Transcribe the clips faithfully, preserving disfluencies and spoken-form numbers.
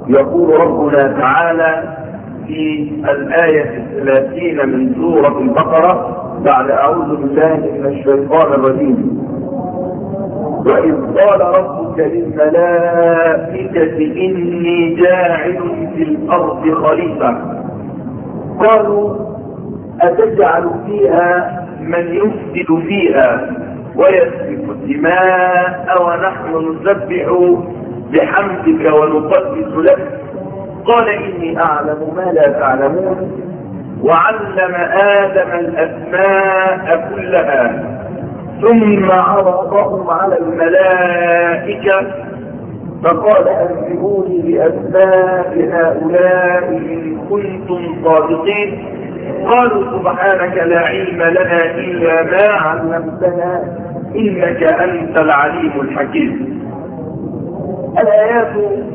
يقول ربنا تعالى في الآية الثلاثين من سورة البقرة بعد أعوذ بالله من الشيطان الرجيم: وإذ قال ربك للملائكة إني جاعل في الأرض خليفة قالوا أتجعل فيها من يفسد فيها ويسفك الدماء ونحن نسبح بحمدك ونقدس لك قال إني أعلم ما لا تعلمون وعلم آدم الأسماء كلها ثم عرضهم على الملائكة فقال أنبئوني بأسماء هؤلاء إن كنتم صادقين قالوا سبحانك لا علم لنا إلا ما علمتنا إنك أنت العليم الحكيم. الآيات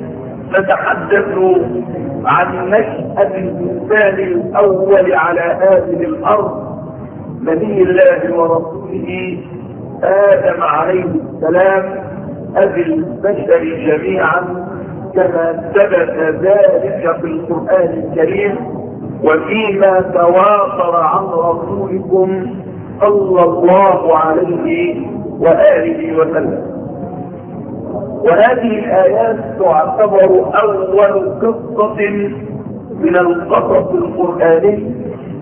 تتحدث عن نشأة الإنسان الأول على هذه الأرض نبي الله ورسوله آدم عليه السلام أبي البشر جميعا كما ثبت ذلك في القرآن الكريم وفيما تواتر عن رسولكم صلى الله عليه وآله وسلم. وهذه الآيات تعتبر أول قصة من القصص القرآني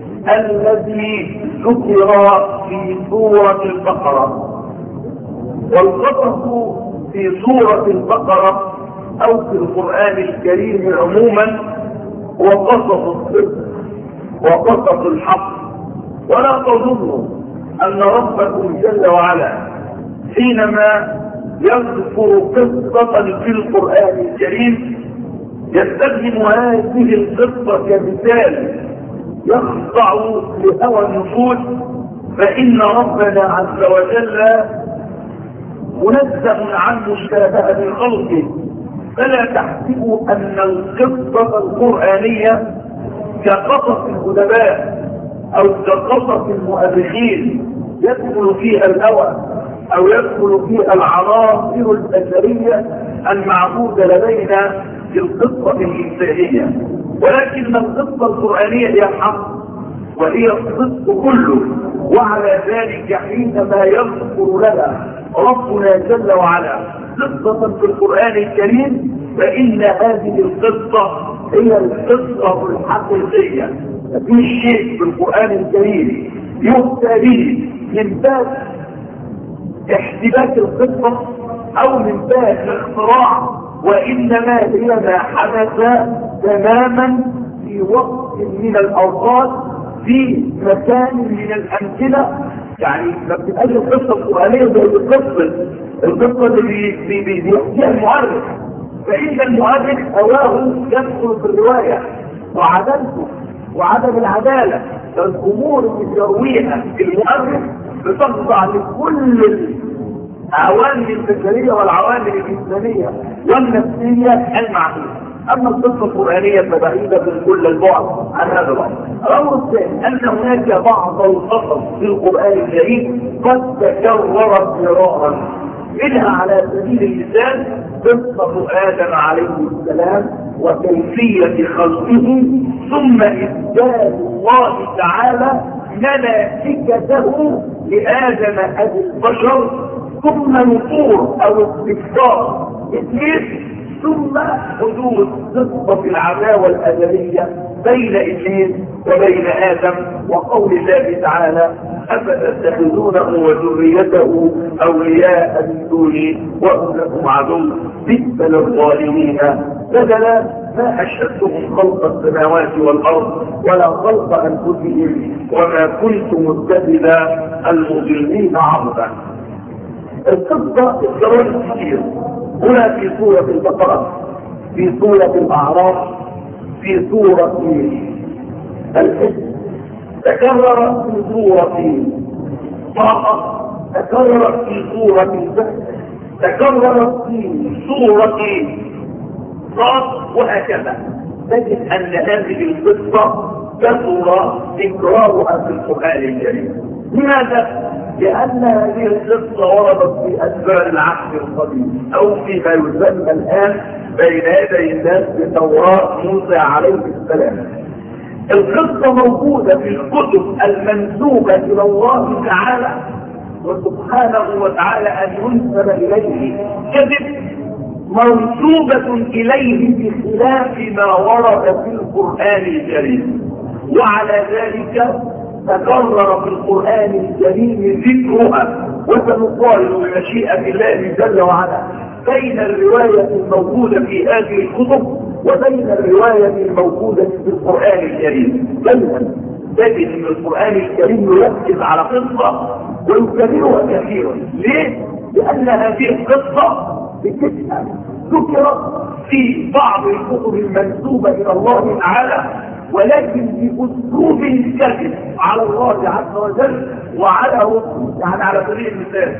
الذي ذكر في سورة البقرة. والقصص في سورة البقرة أو في القرآن الكريم عموما هو قصص الصدق وقصص الحق. ولا تظنوا أن ربكم جل وعلا حينما يذكر قصة في القرآن الكريم يستخدم هذه القصة كمثال يخضع لهوى النفوس، فإن ربنا عز وجل منزه عن مشابهة خلقه. فلا تحسبوا أن القصة القرآنية كقصص الأدباء أو كقصص المؤرخين يدخل فيها الهوى أو يدخل فيها العناصر البشرية المعبودة لدينا في القصة الإنسانية، ولكن القصة القرآنية هي الحق وهي الصدق كله. وعلى ذلك حينما يذكر لنا ربنا جل وعلا قصة في القرآن الكريم فإن هذه القصة هي القصة الحقيقية. في شيء في القرآن الكريم يؤتى به من باب احتباك القصة أو من باب الاختراع، وإنما هي ما حدث تماما في وقت من الأوقات في مكان من الأمثلة. يعني ما بتبقاش القصة القرآنية زي القصة القصة اللي بيحكيها المؤرخ، فإن المؤرخ هواه يدخل في الرواية وعدالته وعدم العدالة. فالأمور اللي يرويها المؤرخ بتخضع لكل العوامل البشرية والعوامل الإسلامية والنفسية المعقولة. أما القصة القرآنية فبعيدة من كل البعد عن هذا الأمر. الأمر الثاني أن هناك بعض القصص في القرآن الكريم قد تكررت مرارا، منها على سبيل المثال قصة آدم عليه السلام وكيفية خلقه ثم إسجاد الله تعالى ملائكته لآدم أبي البشر ثم نفور أو استكبار إبليس ثم حدوث قصة العداوة الأزلية بين إبليس وبين آدم وقول الله تعالى أفتتخذونه وذريته أولياء من دوني وهم لكم عدو بئس للظالمين بدلا ما أشهدتهم خلق السماوات والأرض ولا خلق أنفسهم وما كنت متخذ المضلين عبدا. القصة اتكررت كثير هنا في سورة البقرة، في سورة الأعراف، في سورة الحج، تكرر في سورة طه، تكرر في سورة الفتح، تكرر في سورة صاد، وهكذا. تجد أن هذه القصة كثر تكرارها في القرآن الكريم. لماذا؟ لأن هذه القصة وردت في أسفار العهد القديم أو فيما يسمى الآن بين يدي الناس بتوراة موسى عليه السلام. القصة موجودة في الكتب المنسوبة إلى الله تعالى وسبحانه وتعالى أن ينسب إليه كذب منسوبة إليه بخلاف ما ورد في القرآن الكريم، وعلى ذلك تكرر في القرآن الكريم ذكرها. وسنقارن بمشيئة الله جل وعلا بين الرواية الموجودة في هذه الكتب وبين الرواية الموجودة في القرآن الكريم. دايما تجد ان القرآن الكريم يركز على قصة ويكررها كثيرا. ليه؟ لأن هذه القصة بتبقى ذكرت في بعض الكتب المنسوبة إلى الله تعالى، ولكن بأسلوب كذب على الله عز وجل وعلى رسوله. يعني على سبيل المثال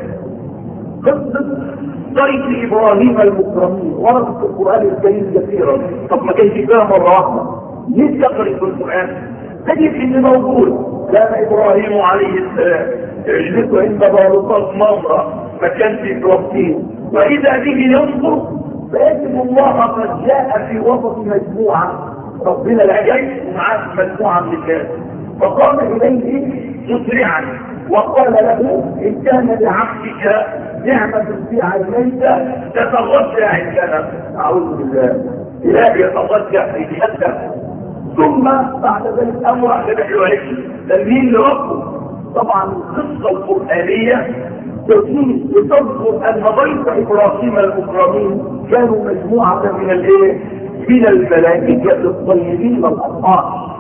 قصة ضيف إبراهيم المكرمين وردت في القرآن الكريم كثيرا. طب ما كانش فيها مرة واحدة، ليه تقرأ في القرآن؟ تجد إن موجود كان إبراهيم عليه السلام يجلس عند بالوطات ممرة مكان في فلسطين، وإذا به ينظر فيجد الله قد جاء في وسط مجموعة، ربنا العجيب ومعاه مجموعة من الناس، فقام إليه مسرعا وقال له إن كان لعبدك نعمة في عينيك تتغشى عندنا. أعوذ بالله، إلهي يتغشى في جهتك. ثم بعد ذلك أمر بحوالك تنمين لربه. طبعا القصة القرآنية تزيد لتذكر أن ضيف إبراهيم المكرمين كانوا مجموعة من الايه؟ من الملائكة الطيبين الأطهار.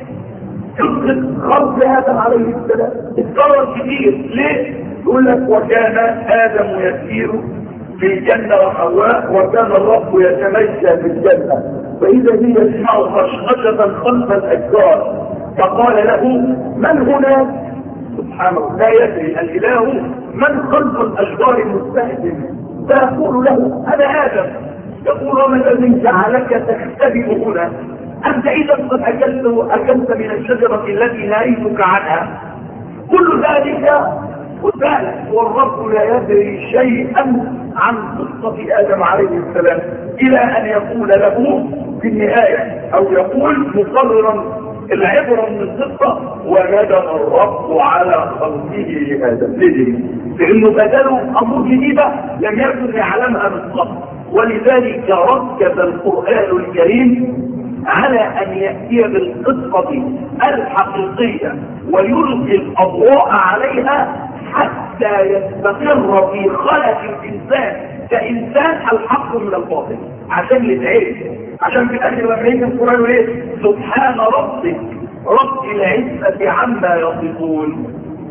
قصة خلق آدم عليه السلام اتكرر كتير. ليه؟ يقول لك وكان آدم يسير في الجنة وحواء وكان الرب يتمشى في الجنة فإذا هي يسمع خشخشة خلف الأشجار فقال له من هناك؟ سبحانه لا يدري الإله من خلف الأشجار المستهدم، فيقول له أنا آدم. يقول وما الذي جعلك تختبئ هنا؟ أنت إذا قد أكلت أكلت من الشجرة التي نهيتك عنها. كل ذلك وذلك والرب لا يدري شيئا عن قصة آدم عليه السلام إلى أن يقول له في النهاية أو يقول مقررا العبرة من القصة وندم الرب على خلقه آدم. ليه؟ لأنه بدله أمور جديدة لم يكن يعلمها من قبل، ولذلك ركز القرآن الكريم على أن يأتي بالقصة الحقيقية ويلقي الأضواء عليها حتى يستقر في خلق الإنسان كإنسان الحق من الباطل، عشان يتعرف. عشان في الآخر لما يجي القرآن يقول ايه؟ سبحان ربك رب العزة عما يصفون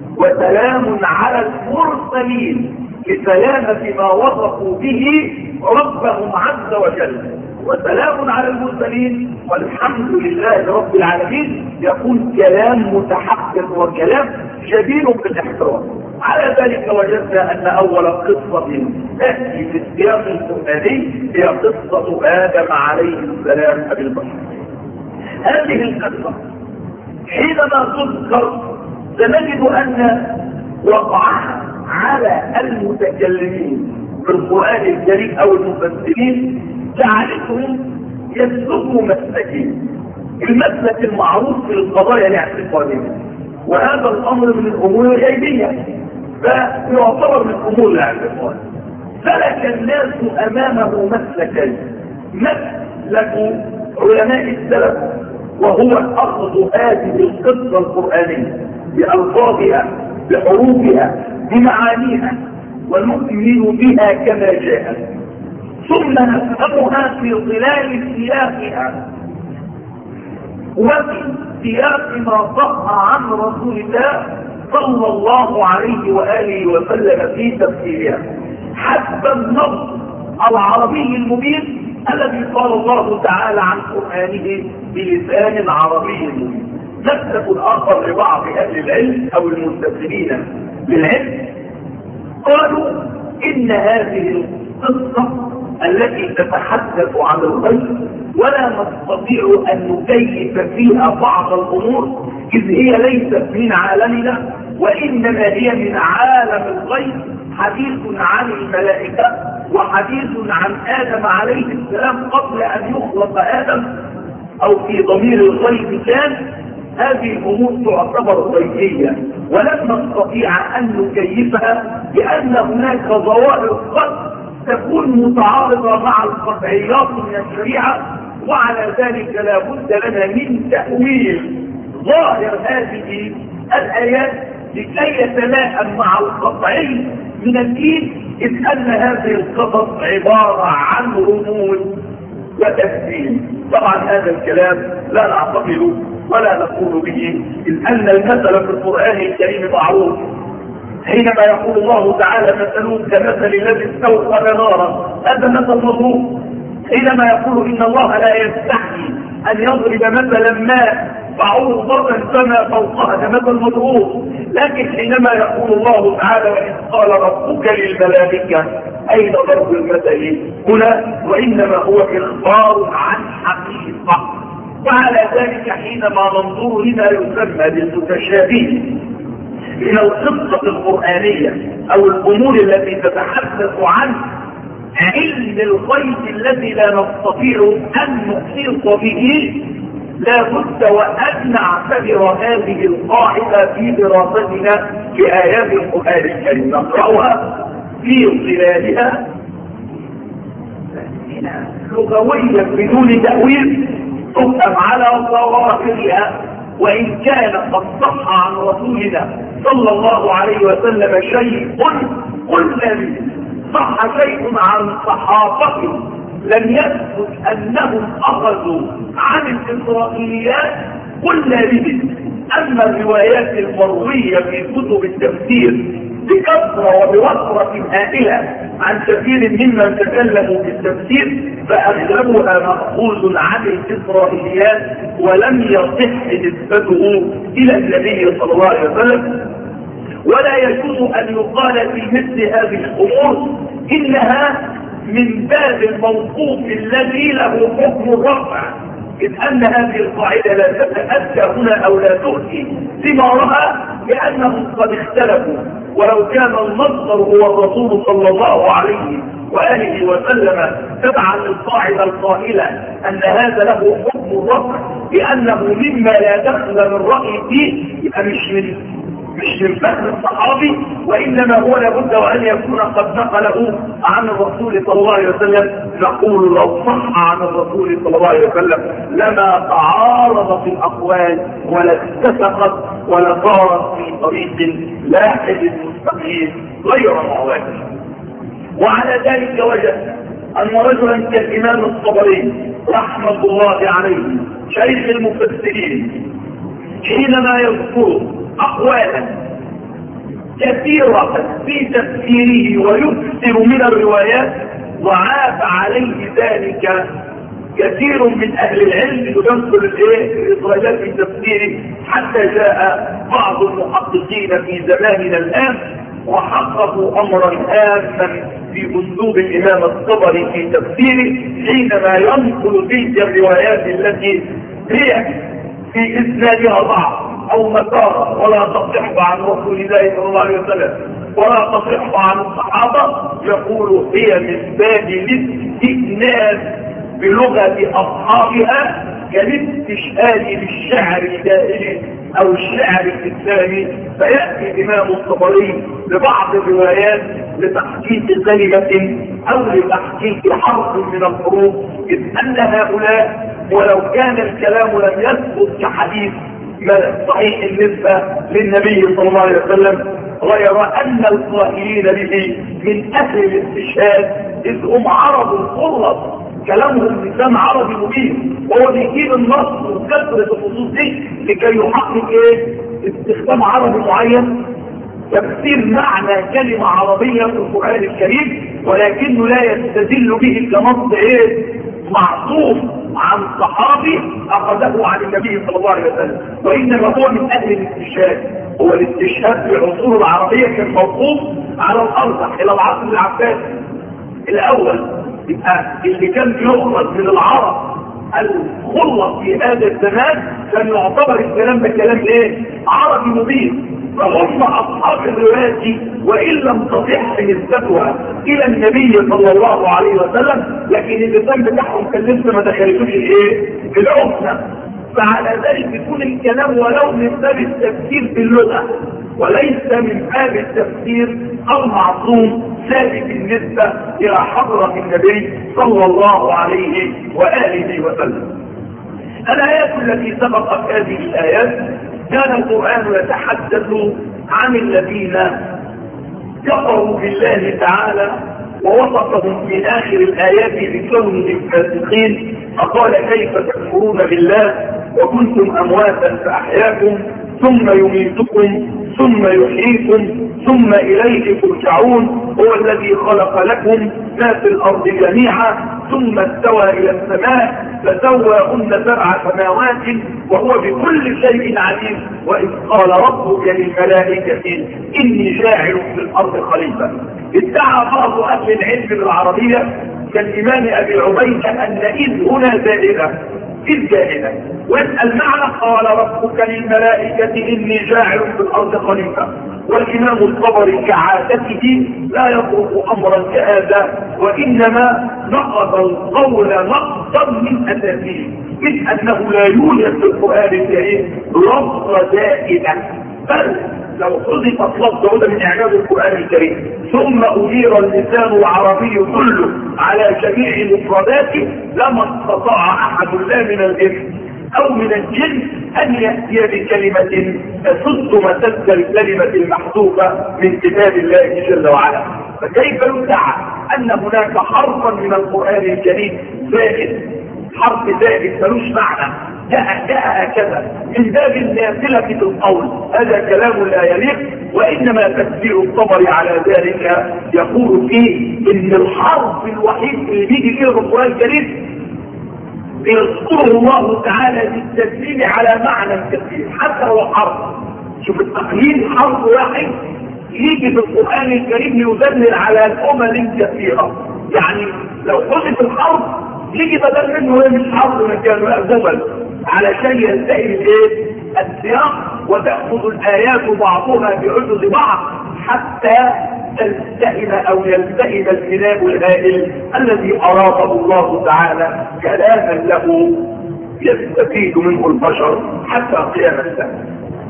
وسلام على المرسلين لسلامة ما وصفوا به ربهم عز وجل وسلام على المرسلين والحمد لله رب العالمين. يكون كلام متحقق وكلام جدير بالاحترام. على ذلك وجدنا أن أول قصة تأتي في السياق القرآني هي قصة آدم عليه السلام أبي البشر. هذه القصة حينما تذكر سنجد أن وقعها على المتكلمين في القرآن الكريم أو المفسرين جعلتهم يسلكوا مسلكين. المسلك المعروف في القضايا الاعتقادية، وهذا الأمر من الأمور الغيبية فيعتبر من أمور الاعتقاد. سلك الناس أمامه مسلكين: مسلك علماء السلف وهو أخذ هذه القصة القرآنية بألفاظها بحروفها بمعانيها ونؤمن بها كما جاءت، ثم نفهمها في ظلال سياقها وفي سياق ما صح عن رسول الله صلى الله عليه وآله وسلم في تفسيرها حسب النص العربي المبين الذي قال الله تعالى عن قرآنه بلسان عربي مبين. مسلك الآخر لبعض أهل العلم أو المنتسبين للعلم قالوا إن هذه القصة التي تتحدث عن الغيب ولا نستطيع أن نكيف فيها بعض الأمور إذ هي ليست من عالمنا وإنما هي من عالم الغيب، حديث عن الملائكة وحديث عن آدم عليه السلام قبل أن يخلق آدم، أو في ضمير الغيب كان. هذه الأمور تعتبر غيبية ولن نستطيع أن نكيفها، لأن هناك ظواهر قد تكون متعارضة مع القطعيات من الشريعة، وعلى ذلك لا بد لنا من تأويل ظاهر هذه الآيات لكي يتلائم مع القطعي من الدين، إذ أن هذه القصص عبارة عن رموز وتفسير. طبعا هذا الكلام لا نعتقده ولا نقول به، إذ أن المثل في القرآن الكريم معروف. حينما يقول الله تعالى مثلون كمثل الذي استوقد نارا، هذا مثل مضروب. حينما يقول إن الله لا يستحي أن يضرب مثلا ما بعوضة فما فوقها، هذا مثل مضروب. لكن حينما يقول الله تعالى وإذ قال ربك للملائكة أين ضرب المثل هنا، وإنما هو إخبار عن حقيقة. وعلى ذلك حينما ننظر لما يسمى بالمتشابه من القصة القرآنية أو الأمور التي تتحدث عن علم الغيب الذي لا نستطيع أن نحيط به، لا بد وأن نعتبر هذه القاعدة في دراستنا في آيات القرآن الكريم، نقرأها في ظلالها لغويا بدون تأويل، تفهم على ظواهرها. وإن كان قد صح عن رسولنا صلى الله عليه وسلم شيء قلنا به، صح شيء عن صحابته لم يثبت أنهم أخذوا عن الإسرائيليات قلنا به. أما الروايات المروية في كتب التفسير بكثرة وبوفرة هائلة عن كثير ممن تكلموا في التفسير فأغلبها مأخوذ عن الإسرائيليات ولم يصح نسبته إلى النبي صلى الله عليه وسلم. ولا يجوز أن يقال في مثل هذه الأمور إنها من باب الموقوف الذي له حكم الرفع، إذ أن هذه القاعدة لا تتأتى هنا أو لا تؤتي ثمارها، لأنهم قد اختلفوا. ولو كان المصدر هو الرسول صلى الله عليه وآله وسلم تبعا للقاعدة القائلة أن هذا له حكم الرفع لأنه مما لا دخل من رأي فيه، يبقى مش من مش من فهم الصحابي، وإنما هو لابد وأن يكون قد نقله عن الرسول صلى الله عليه وسلم. نقول لو صح عن الرسول صلى الله عليه وسلم لما تعارضت الأقوال ولا اتفقت ولا صارت في طريق لاحد مستقيم غير معوج. وعلى ذلك وجد أن رجلا كالإمام الطبري رحمة الله عليه شيخ المفسرين حينما يذكر أقوالا كثيرة في تفسيره ويكثر من الروايات، وعاب عليه ذلك كثير من أهل العلم ينقل الإخراجات في تفسيره، حتى جاء بعض المحققين في زماننا الآن وحققوا أمرا هاما في أسلوب الإمام الطبري في تفسيره حينما ينقل تلك الروايات التي هي في إسنادها ضعف أو مسار ولا تصح عن رسول الله صلى الله عليه وسلم ولا تصح عن الصحابة، يقول هي من باب الاستئناس بلغة أصحابها كالاستشهاد بالشعر الدائري أو الشعر الإسلامي. فيأتي الإمام الطبري ببعض الروايات لتحقيق كلمة أو لتحقيق حرف من الحروف، إذ أن هؤلاء ولو كان الكلام لم يثبت كحديث صحيح النسبة للنبي صلى الله عليه وسلم، غير أن القائلين به من أهل الاستشهاد إذ هم عرب خلص، كلامهم لسان عربي مبين، وهو بيجيب النص وكثرة الخصوص دي لكي يحقق ايه؟ استخدام عربي معين، تفسير معنى كلمة عربية في القرآن الكريم، ولكنه لا يستدل به كنص ايه؟ معصوم عن صحابي أخذه عن النبي صلى الله عليه وسلم، وإنما هو من أهل الاستشهاد. هو الاستشهاد في العصور العربية كان موقوف على الأرجح إلى العصر العباسي الأول، يبقى اللي كان بيخرج من العرب الخلص في هذا الزمان كان يعتبر الكلام ده كلام ايه؟ عربي مبين. فهم اصحاب الرواية وان لم تصح نسبتها الى النبي صلى الله عليه وسلم، لكن اللسان بتاعهم كان لسه ما دخلتوش الايه؟ العمده. فعلى ذلك يكون الكلام ولو من باب التفسير في اللغه وليس من باب التفسير المعصوم ثابت بالنسبه الى حضره النبي صلى الله عليه واله وسلم. الايات التي سبقت هذه الايات كان القرآن يتحدث عن الذين كفروا بالله تعالى ووصفهم في آخر الآيات بكونهم فاسقين. فقال كيف تكفرون بالله وكنتم أمواتا فأحياكم ثم يميتكم ثم يحييكم ثم إليه ترجعون. هو الذي خلق لكم ما في الأرض جميعا ثم استوى إلى السماء فسواهن سبع سماوات وهو بكل شيء عليم. وإذ قال ربك للملائكة إني جاعل في الأرض خليفة. ادعى بعض أهل العلم بالعربية كالإمام أبي عبيدة أن إذ هنا زائدة، إذ زائدة، والمعنى قال ربك للملائكة إني جاعل في الأرض خليفة. والإمام الطبري كعادته لا يطرق أمرا كهذا، وإنما نقض القول نقضا من أساسه، من أنه لا يوجد في القرآن الكريم لفظ زائدة، بل لو حذفت لفظة من إعجاز القرآن الكريم ثم أدير اللسان العربي كله على جميع مفرداته لما استطاع أحد لا من الإنس أو من الجن أن يأتي بكلمة تسد مسد الكلمة المحذوفة من كتاب الله جل وعلا. فكيف يدعى أن هناك حرفا من القرآن الكريم زائد، حرف زائد ملوش معنى، جاء جاء هكذا من باب النافلة في القول؟ هذا كلام لا يليق. وإنما تفسير الطبري على ذلك يقول فيه إن الحرف الوحيد اللي بيجي فيه القرآن الكريم يذكره الله تعالى بالتدليل على معنى كثير حتى لو حرف. شوف التقليد، حرف واحد يجي في القرآن الكريم يدلل على الأمم كثيرة. يعني لو حذف الحرف يجي بدل منه مش حرف مكانه لا جمل علشان ينتهي الايه؟ السياق، وتأخذ الآيات بعضها بعجز بعض حتى تلتئم او يلتئم الكلام الهائل الذي اراده الله تعالى كلاما له يستفيد منه البشر حتى قيام الساعه.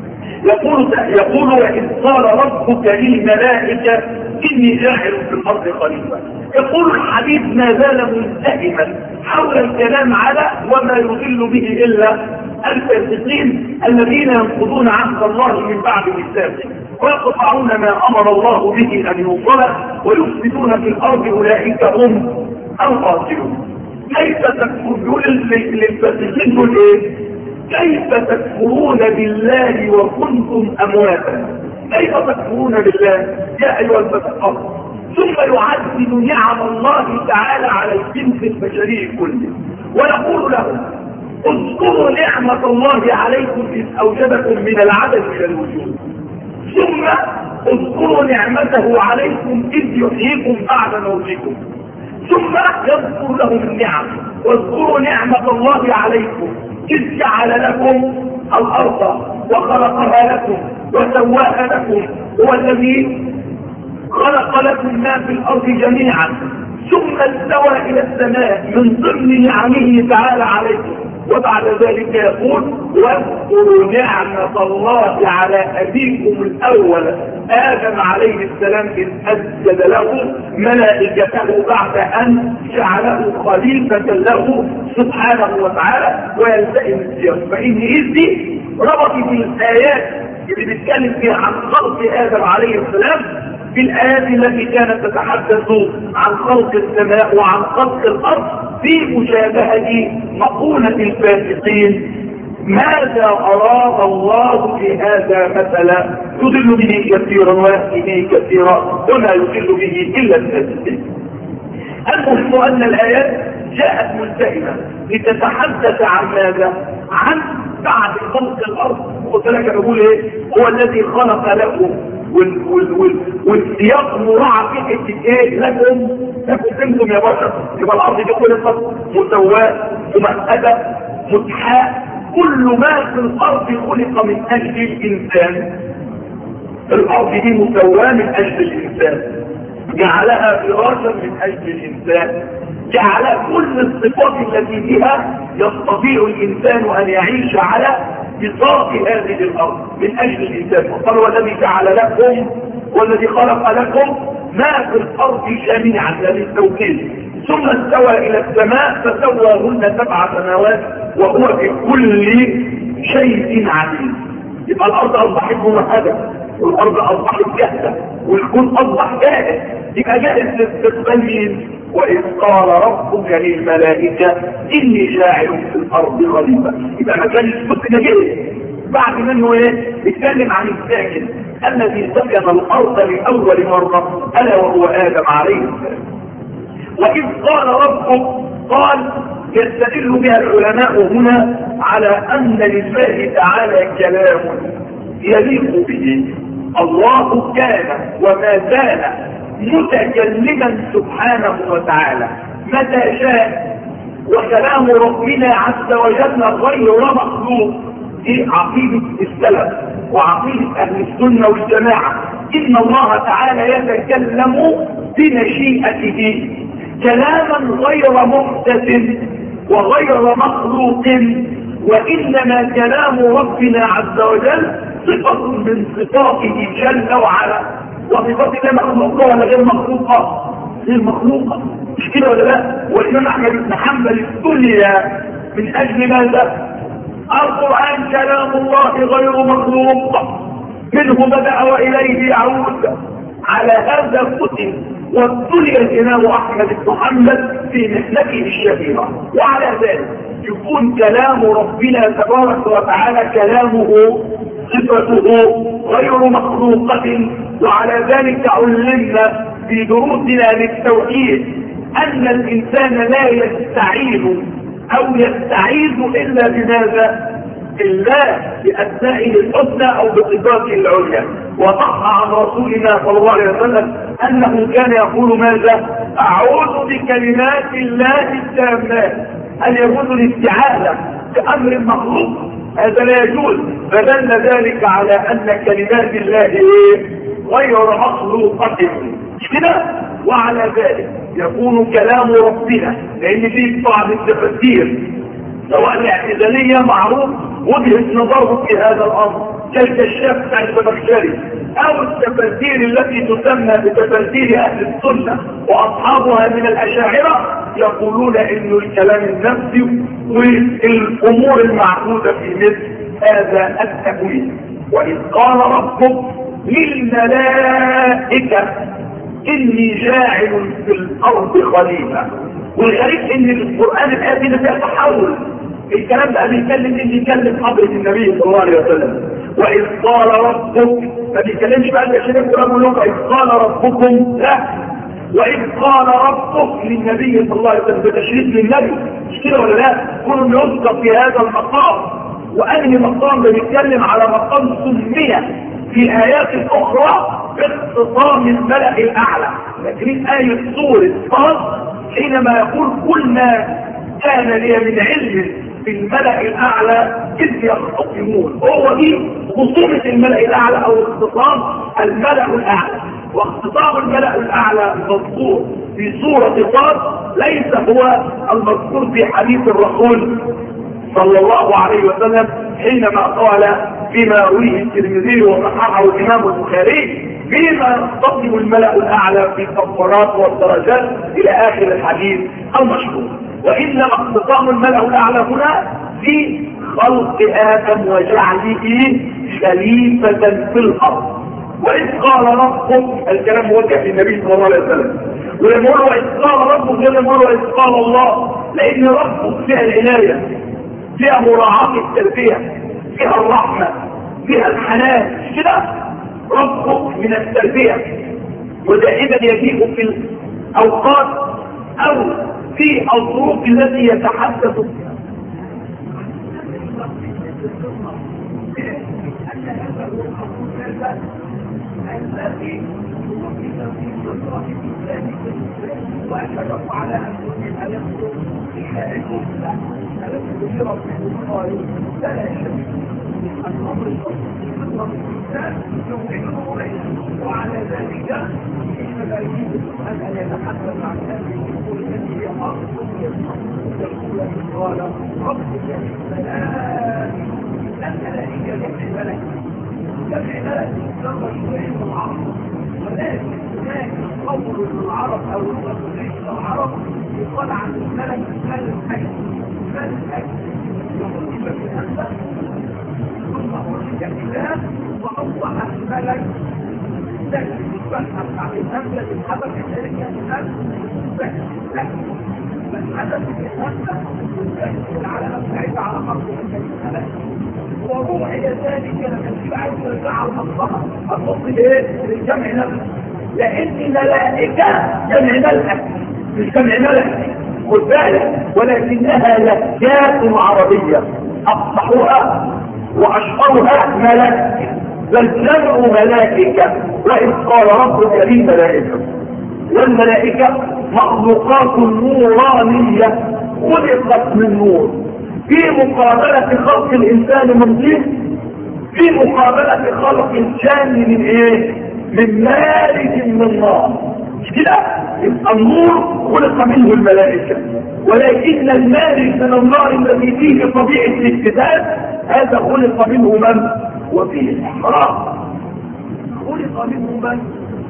يقول يقول وإذ قال ربك للملائكة إني جاعل في الأرض خليفة. يقول الحديث ما زال ملتئما حول الكلام على وما يضل به إلا الفاسقين الذين ينقضون عهد الله من بعد ميثاقه ويقطعون ما أمر الله به أن يوصل ويفسدون في الأرض، أولئك هم الخاسرون. كيف تكفرون للفاسقين دول إيه؟ كيف تكفرون بالله وكنتم أمواتا؟ كيف تكفرون بالله يا أيها الفاسقون؟ ثم يعدد نعم الله تعالى على الجنس البشري كله ويقول له اذكروا نعمة الله عليكم إذ أوجدكم من العدم إلى الوجود، ثم اذكروا نعمته عليكم إذ يحييكم بعد موتكم، ثم يذكر لهم النعم واذكروا نعمة الله عليكم إذ جعل لكم الأرض وخلقها لكم وسواها لكم، هو الذي خلق لكم ما في الأرض جميعا ثم استوى إلى السماء من ضمن نعمه تعالى عليكم. وبعد ذلك يقول واذكروا نعمة الله على أبيكم الأول آدم عليه السلام إذ أسجد له ملائكته بعد أن جعله خليفة له سبحانه وتعالى ويلتئم السياق. فإن إذ دي ربطت الآيات اللي بتتكلم فيها عن خلق آدم عليه السلام في الآيات التي كانت تتحدث عن خلق السماء وعن خلق الأرض في مشابهة مقولة الفاسقين. ماذا أراد الله في هذا مثلا يضل به كثيرا ويهدي به كثيرا وما يضل به إلا الفاسقين. المهم أن الآيات جاءت ملتئمة لتتحدث عن ماذا؟ عن بعد خلق الأرض. قلت لك بقول إيه؟ هو الذي خلق لكم والسياق مراعى في حته ايه؟ لكم لكم انتم يا بشر. يبقى الارض دي خلقت مسواه ممهده متحاء، كل ما في الارض خلق من اجل الانسان. الارض دي مسواه من اجل الانسان، جعلها فراشا من اجل الانسان، جعل كل الصفات التي فيها يستطيع الانسان ان يعيش على بساط هذه الارض من اجل الانسان. وقال والذي جعل لكم والذي خلق لكم ما في الارض جميعا للتوكيد، ثم استوى الى السماء فسواهن سبع سماوات وهو في كل شيء عليم. يبقى الارض اصبحت ممهده، والارض اصبحت جاهزه، والكون اصبح جاهز، يبقى جاهز لاستقبال مين؟ واذ قال ربك للملائكه اني جاعل في الارض خليفه. يبقى ما كانش الصدق ده جاهز بعد منه ايه؟ بيتكلم عن الساكن الذي سكن الارض لاول مره الا وهو ادم عليه السلام. وإذ قال ربك، قال يستدل بها العلماء هنا على أن لله تعالى كلام يليق به. الله كان وما زال متكلما سبحانه وتعالى متى شاء، وكلام ربنا عز وجل غير مخلوق. في عقيدة السلف وعقيدة أهل السنة والجماعة إن الله تعالى يتكلم بمشيئته كلاما غير محدث وغير مخلوق، وإنما كلام ربنا عز وجل صفة من صفاته جل وعلا. وصفات الله مخلوقة ولا غير مخلوقة؟ غير مخلوقة، مش كده ولا لا؟ والإمام أحمد بن حنبل ابتلي من أجل ماذا؟ القرآن كلام الله غير مخلوق، منه بدأ وإليه يعود. على هذا الكتب وابتلي الإمام أحمد بن حنبل في محنته الشهيرة. وعلى ذلك يكون كلام ربنا تبارك وتعالى كلامه صفته غير مخلوقة. وعلى ذلك علمنا في دروسنا للتوحيد أن الإنسان لا يستعين أو يستعيذ إلا بماذا؟ الله بأسمائه الحسنى أو بصفاته العليا. وصح عن رسولنا صلى الله عليه وسلم أنه كان يقول ماذا؟ أعوذ بكلمات الله التامات. هل يجوز الاستعاذة بأمر مخلوق؟ هذا لا يجوز. فدل ذلك على أن كلمات الله غير مخلوقة، مش كده؟ وعلى ذلك يكون كلام ربنا، لأن فيه بعض التفسير سواء الاعتزالية معروف وجهة نظره في هذا الأمر كالكشاف بتاع الزمخشري، أو التفاسير التي تسمى بتفاسير أهل السنة وأصحابها من الأشاعرة يقولون إن الكلام النفسي والأمور المعقودة في مثل هذا التأويل. وإذ قال ربك للملائكة إني جاعل في الأرض خليفة. والغريب إن القرآن الآتي ده فيها تحول. الكلام ده بيتكلم مين؟ بيتكلم حضرة النبي صلى الله عليه وسلم. وإذ قال ربك، ما بيتكلمش بقى الشيخ القرآن لغة إذ قال ربكم، لا، وإذ قال ربك للنبي صلى الله عليه وسلم بتشريف للنبي، مش كده ولا لا؟ كل يذكر في هذا المقام. وأنهي مقام ده بيتكلم على مقام سمية في آيات أخرى باختصام الملأ الأعلى. لكن آية سورة صاد حينما يقول كل ما كان لي من علم في الملأ الأعلى إذ يختصمون، هو دي خصومة الملأ الأعلى أو اختصام الملأ الأعلى. واختصام الملأ الأعلى المذكور في سورة صاد ليس هو المذكور في حديث الرسول صلى الله عليه وسلم حينما قال فيما رويه الترمذي وصححه الإمام البخاري فيما يختصم الملأ الأعلى في الكفارات والدرجات إلى آخر الحديث المشهور. وإنما اختصام الملأ الأعلى هنا في خلق آدم وجعله خليفة في الأرض. وإذ قال ربك، الكلام وجه في النبي صلى الله عليه وسلم. ولما وإذ قال ربك غير مرة وإذ قال الله، لأن ربك فيها العناية، فيها مراعاة التربية، فيها الرحمة، فيها الحنان، كده ربك من التربية. ودائما يجيء في الأوقات أو في الظروف التي يتحدث وأشرف على أن يكون في حياته التي تجرب في الأمر لا يشرف الأمر وعلى ذلك حين لا يريد القرآن أن يتحدث عن هذه الأمور التي هي أصل يقول قال ربك السلام الملائكة جمع ملك جمع ملك لما يشبه العرب ولكن هناك قول العرب أو الرسولين العرب يقال عن الملك ملك حي ملك حي يقول في الأنبا ثم أرشد إله وأصبح الملك لكن يتبحث عن الأنبا الحدث ذلك الأنبا لكن الحدث الأنبا يتبحث على أبعد على مرض الملك وروعي ذلك لما تجيب عايز ترجع المصلحة الفصل ايه؟ للجمع نفسه لأن ملائكة جمع ملك مش جمع ملك خد بالك ولكنها لهجات عربية أصبحوها وأشهرها ملك بل جمع ملائكة وإذ قال ربك للملائكة والملائكة مخلوقات نورانية خلقت من نور في مقابلة خلق الإنسان من طين في مقابلة خلق الجان من إيه؟ من مارج من نار مش كده؟ يبقى النور خلق منه الملائكة ولكن المارج من النار الذي فيه طبيعة الابتداء هذا خلق منه من؟ وفيه الإحراق خلق منه من؟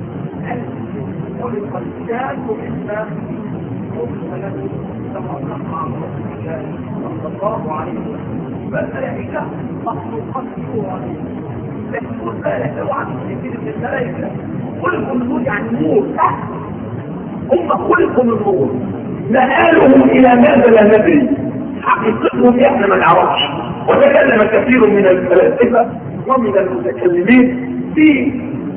خلق الجان وإنسان خلق له كما نقع صلى الله عليه وسلم فالملائكة مخلوقات نورانية لكن خد بالك لو عن كثير من الملائكة خلقوا من نور يعني نور هم خلقوا من نور مآلهم إلى ماذا لا ندري حقيقتهم احنا ما نعرفش وتكلم كثير من الفلاسفة ومن المتكلمين في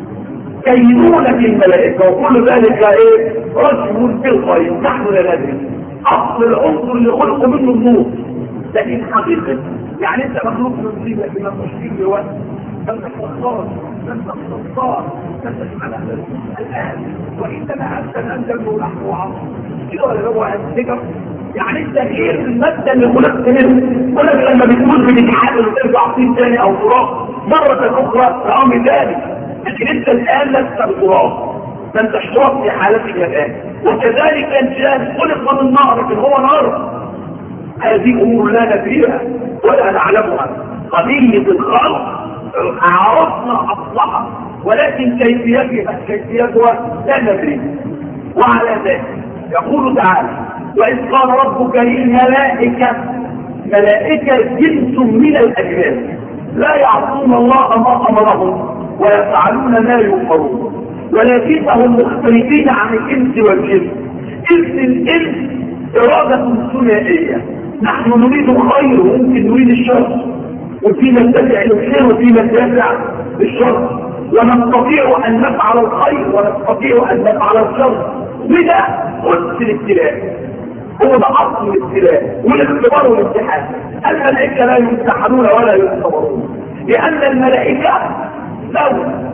كينونة الملائكة وكل ذلك ايه رجل بالغيب نحن لا ندري اصل العنصر اللي خلقوا منه النور لكن حقيقة يعني انت مخلوق من طيبة بما تشكيل بوقت فانت تختار فانت تختار فانت تسمع الان وانما انت الانزل ونحن وعصر كده ولا هو هتذكر يعني التغيير في المادة اللي خلقت منه ولكن لما بتقول بتتحلل وترجع طين تاني او تراب مرة اخرى رقم ثاني لكن انت الان لست بتراب فانت اشترك في حالتك الان وكذلك الجان خلق من نار لكن هو نار هذه امور لا ندريها ولا نعلمها قضية الخلق عرفنا اصلها ولكن كيفيتها كيفيتها لا ندريها وعلى ذلك يقول تعالى وإذ قال ربك للملائكة ملائكة جنس من الأجناس لا يعصون الله ما أمرهم ويفعلون ما يؤمرون ولكنهم مختلفين عن الإنس والجن إنس الإنس إرادة ثنائية نحن نريد الخير وممكن نريد الشر وفينا ندفع للخير وفينا ندفع للشر ونستطيع أن نفعل الخير ونستطيع أن نفعل الشر وده قدس الابتلاء هو ده أصل الابتلاء والاختبار والامتحان الملائكة لا يمتحنون ولا يختبرون لأن الملائكة لهم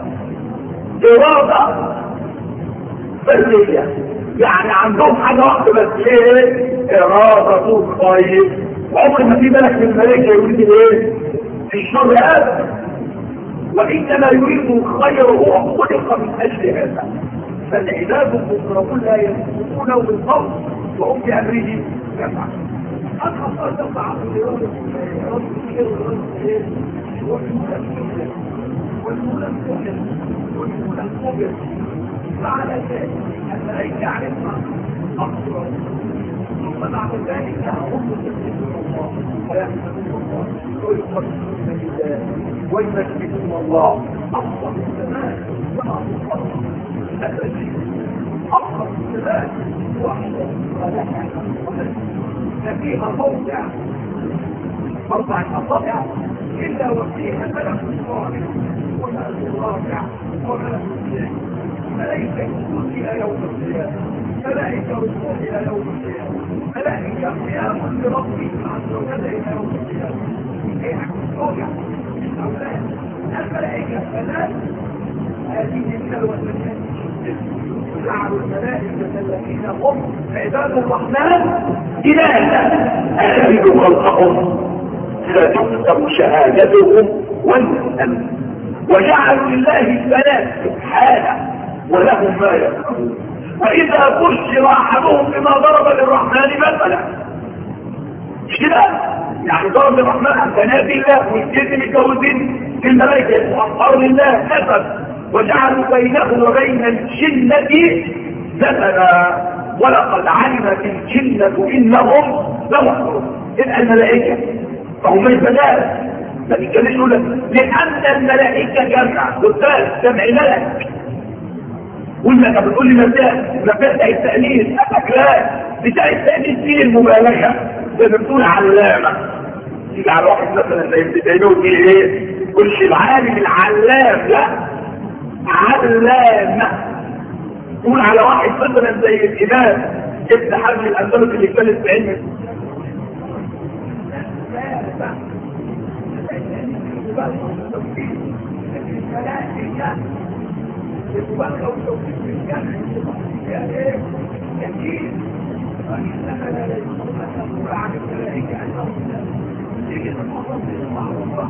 إرادة فردية يعني عندهم حاجة واحدة بس ايه إرادة الخير وعمر ما في بالك من الملائكة يريد ايه الشر هذا وإنما يريد الخير هو خلق من أجل هذا فالعباد المكرمون لا يسمعونه بالقول وهم بأمره يفعل أنا أصلا تقع في إرادة الخير والمولى والمولى والمولى الكبير فعلى ذلك الملائكة عرفنا أكثر ثم بعد ذلك هم يسجدون الله ويحمدون الله ويقدسون لله ويمجدون الله أفضل السماء وأفضل الأبدي أفضل السماء وأفضل السماء ففيها موضع مرضع الأصابع إلا وفيها ملك صالح وملك رافع وملك سيء ملائكة يكون فيها يوم القيامة ملائكة رسول إلى يوم القيامة ملائكة قيام لربهم عز وجل إلى يوم القيامة إيه حكومة الأولاد الملائكة ثلاث هذه الكلمة التي جعلوا الملائكة الذين هم عباد الرحمن إلها أشهدوا خلقهم فتكتب شهادتهم ويسأل وجعلوا لله البنات سبحانه ولهم ما يفعلون. واذا بشر احدهم بما ضرب للرحمن مثلا مش كده يعني ضرب للرحمن عن بنات الله والجن متجوزين في الملائكه واصحاب الله نسب وجعلوا بينه وبين الجنه نسبا ولقد علمت الجنه انهم لمحضرون. يبقى الملائكه فهم البنات ما بيتكلمش لان الملائكه جمع قدام جمع ملك. وانت بتقول لي مبدا مبدا التأنيث لا بتاع التأنيث فيه المبالغه زي ما بتقول علامه يجي على واحد مثلا زي ابن تيميه ويقول ايه كلش العالم العلام لا علامه. تقول على واحد مثلا زي الامام ابن حزم الاندلسي اللي اتكلم في علم يتوقع وتوفيق من الجنة يا ايه يكيد وإنما لا يكون أسفر عن الملائكة أنهم يجب أن أصبح المعروفة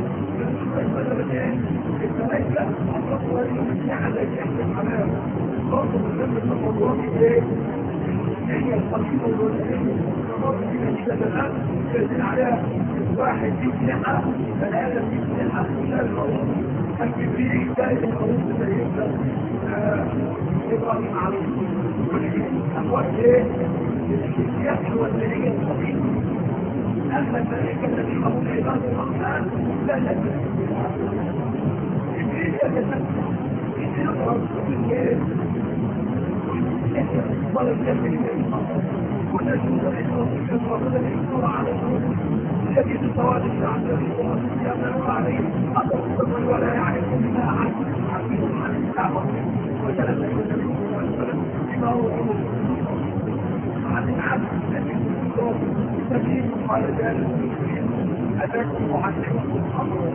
الملائكة أصبحوا وليهم على جهة الحمام برضو بالنسبة للموضوع إيه هي القصيدة والولدين برضو في نتيجة الآن يجب عليها واحد يجنحة فالآلة يجنحة إلى الموضوع الكبير دائما الموضوع يبدأ إبراهيم عليه أقوى إيه؟ يحلو الدنيا الصغيرة أما الملائكة الذي هم عباد الرحمن لا يجب إبريد يتسلم إذن أقرب بالكير ولا يجب كل جزء إنه يجب الإنسان على الرسل يجب الصواب الشعب يأمن عليه أقرب ولا يعرف منها عنه عبيد عن الدعوة وجلس يسلم ويسلم بما هو عن العبد الذي يقول تبين على ذلك أتاكم معلمكم أمر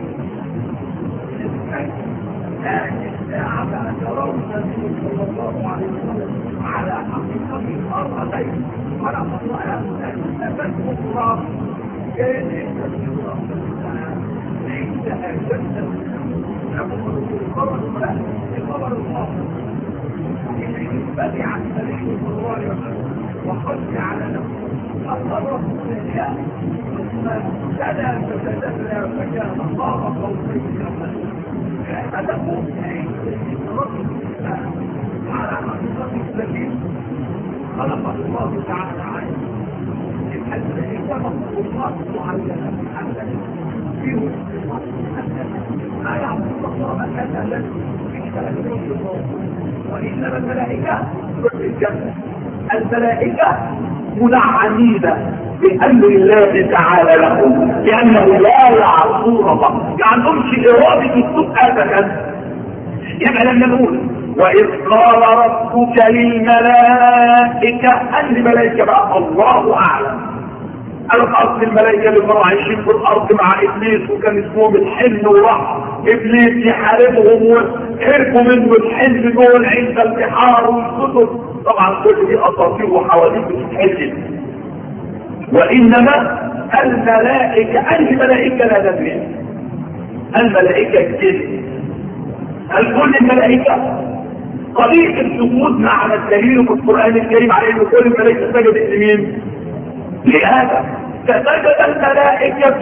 لكن ساعة أن ترون النبي صلى الله عليه وسلم على حقيقة مرتين على الله أثبت أخرى كان يستطيع ليس أجل يقول الخبر له الخبر الله بدع النبي صلى الله عليه وسلم وقد على نفسه أخبره الأشياء ثم تلا فتدلى فكان الله قوله فتقوم رب الإسلام على حقيقة التي خلق الله تعالى عنه الذي خلق الله معينة محددة فيه لا يعبد الله مثلا وإنما الملائكة في الجنة الملائكة منعمين بأمر الله تعالى لهم لأنه لا يعصون الله يعني نمشي إرادة السوء أبدا. يبقى لما نقول وإذ قال ربك للملائكة الملائكة بقى الله أعلم. الأرض الملائكة اللي كانوا عايشين في الأرض مع إبليس وكان اسمهم الحن وراح إبليس يحاربهم وحربوا منه الحن جوه عند البحار والكتب. طبعا كل دي أساطير وحواديت بتتحجب. وإنما الملائكة الملائكة لا ندري الملائكة الجن الكل الملائكة قضية السجود معنى الدليل في القرآن الكريم على أن كل الملائكة سجدت لمين؟ لهذا فسجد الملائكة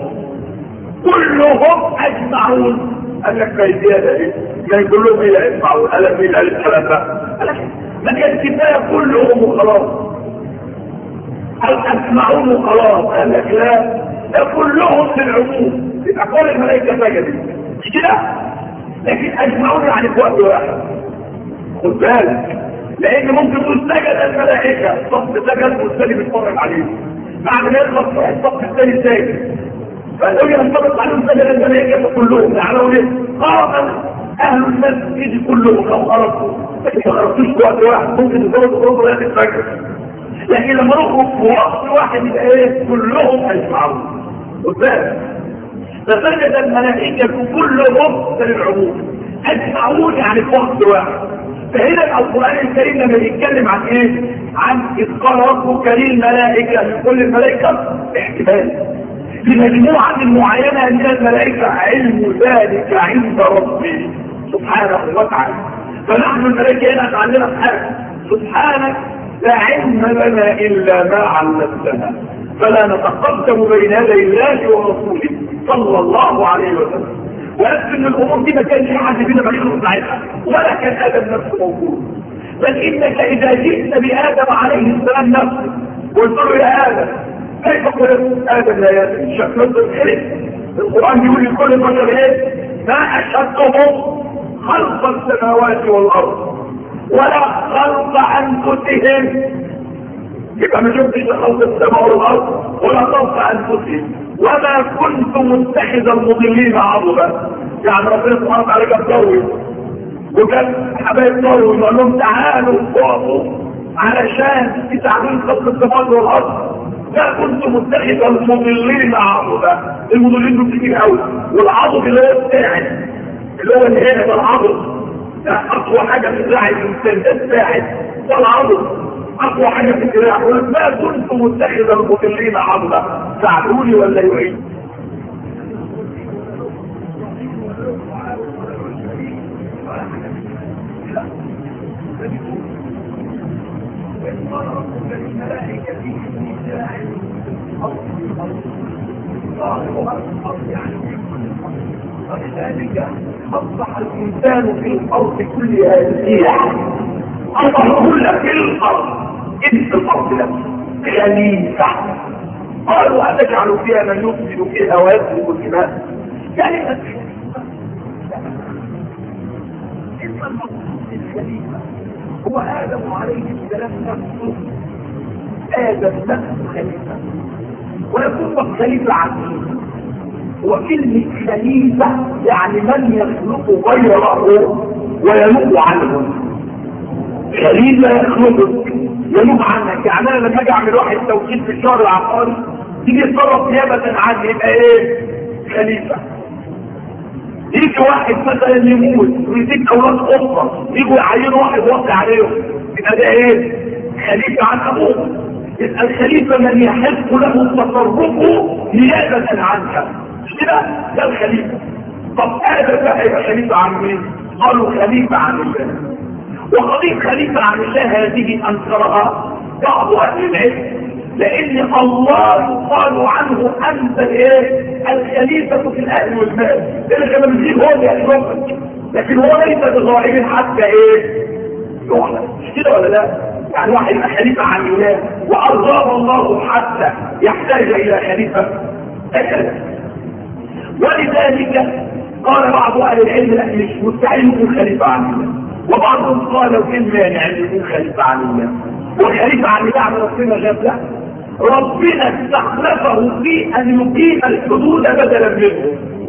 كلهم أجمعون. قال لك ما زيادة إيه؟ كان كلهم إلى أجمعون ألم إلى الثلاثة ما كان كفاية كلهم وخلاص أو أسمعون وخلاص. قال لك لا ده كلهم في العموم يبقى كل الملائكة سجدت مش كده لكن أجمعون يعني في وقت واحد. خد بالك لأن ممكن تقول سجد الملائكة صف سجد والثاني بيتفرج عليه بعد ما يخلص واحد الصف الثاني ساجد فلو ينطبق عليهم سجد الملائكة كلهم يعلموا ليه؟ قام أهل المسجد كلهم لو خرجوا لكن ما خرجتوش في وقت واحد ممكن يضربوا ضربوا وقت الفجر لكن لما نخرج في وقت واحد يبقى ايه كلهم أجمعون. خد بالك فسجد الملائكة كلهم في العموم أجمعون يعني في وقت واحد. فهنا القرآن الكريم لما بيتكلم عن ايه؟ عن إذ قال ربك للملائكة لكل الملائكة احتمال لمجموعة معينة من الملائكة، علم ذلك عند ربي سبحانه وتعالى. فنحن الملائكة هنا تعلمنا حاجة، سبحانك لا علم لنا إلا ما علمتنا، فلا نتقدم بين يدي الله ورسوله صلى الله عليه وسلم. ولكن الأمور دي ما كانش حد فينا مخلوق ساعتها، ولا كان آدم نفسه موجود، بل إنك إذا جئت بآدم عليه السلام نفسه قلت له يا آدم كيف قلت؟ آدم لا يدري، شكلته الخلق. القرآن بيقول لكل البشر ايه؟ ما أشهدتهم خلق السماوات والأرض ولا خلق أنفسهم. يبقى ما شفتش خلق السماء والأرض ولا خلق أنفسهم، وما كنت متخذ المضلين عضدا. يعني ربنا سبحانه وتعالى كان ضوي وكان حبايب ضوي وقال لهم تعالوا وقفوا علشان تساعدون خلق السماء والأرض. لا كنت متخذ المضلين عضدا. المضلين دول كتير قوي، والعضد اللي هو الساعد اللي هو الهنا ده العضد، ده اقوى حاجه في دراع الانسان، ده الساعد ده العضد، اقوى حاجه في الدراع. ما كنت متخذ المضلين عضدا، ساعدوني ولا يعيد. ولذلك أصبح الإنسان في الأرض كلها جزيرة، أصبح كل في الأرض إن في الأرض نفسه خليفة. قالوا أتجعل فيها من يفسد فيها ويسلب الدماء؟ يعني الخليفة هو آدم عليه السلام نفسه. آدم نفسه خليفة، ويكون خليفة عزيز. وكلمة خليفة يعني من يخلق غيره وينوب عنه. خليفة يخلقك ينوب عنك. يعني انا لما اجي اعمل واحد توكيل في الشهر العقاري تيجي يتصرف نيابة عني يبقى ايه؟ خليفة. يجي واحد مثلا يموت ويسيب اولاد اخرى يجوا يعينوا واحد وقع عليهم يبقى ده ايه؟ خليفة عن ابوه. يبقى الخليفة من يحق له تصرفه نيابة عنك، مش كده؟ ده الخليفة. طب آدم بقى يبقى خليفة عن مين؟ قالوا خليفة عن الله. وقضية خليفة عن الله هذه أنكرها بعض أهل العلم، لأن الله قالوا عنه أنت الايه؟ الخليفة في الأهل والمال. لأن كما بنقول هو اللي يحكمك، لكن هو ليس بظاهر حتى ايه؟ يعلم، مش كده ولا لا؟ يعني واحد يبقى خليفة عن الله وأرضاه الله حتى يحتاج إلى خليفة أكد. ولذلك قال بعض أهل العلم لا مش مستحيل يكون خليفة عن الله، وبعضهم قالوا إن مانع أن يكون خليفة عن الله. والخليفة عن الله عن ربنا غير لا، ربنا استخلفه في أن يقيم الحدود بدلا منه،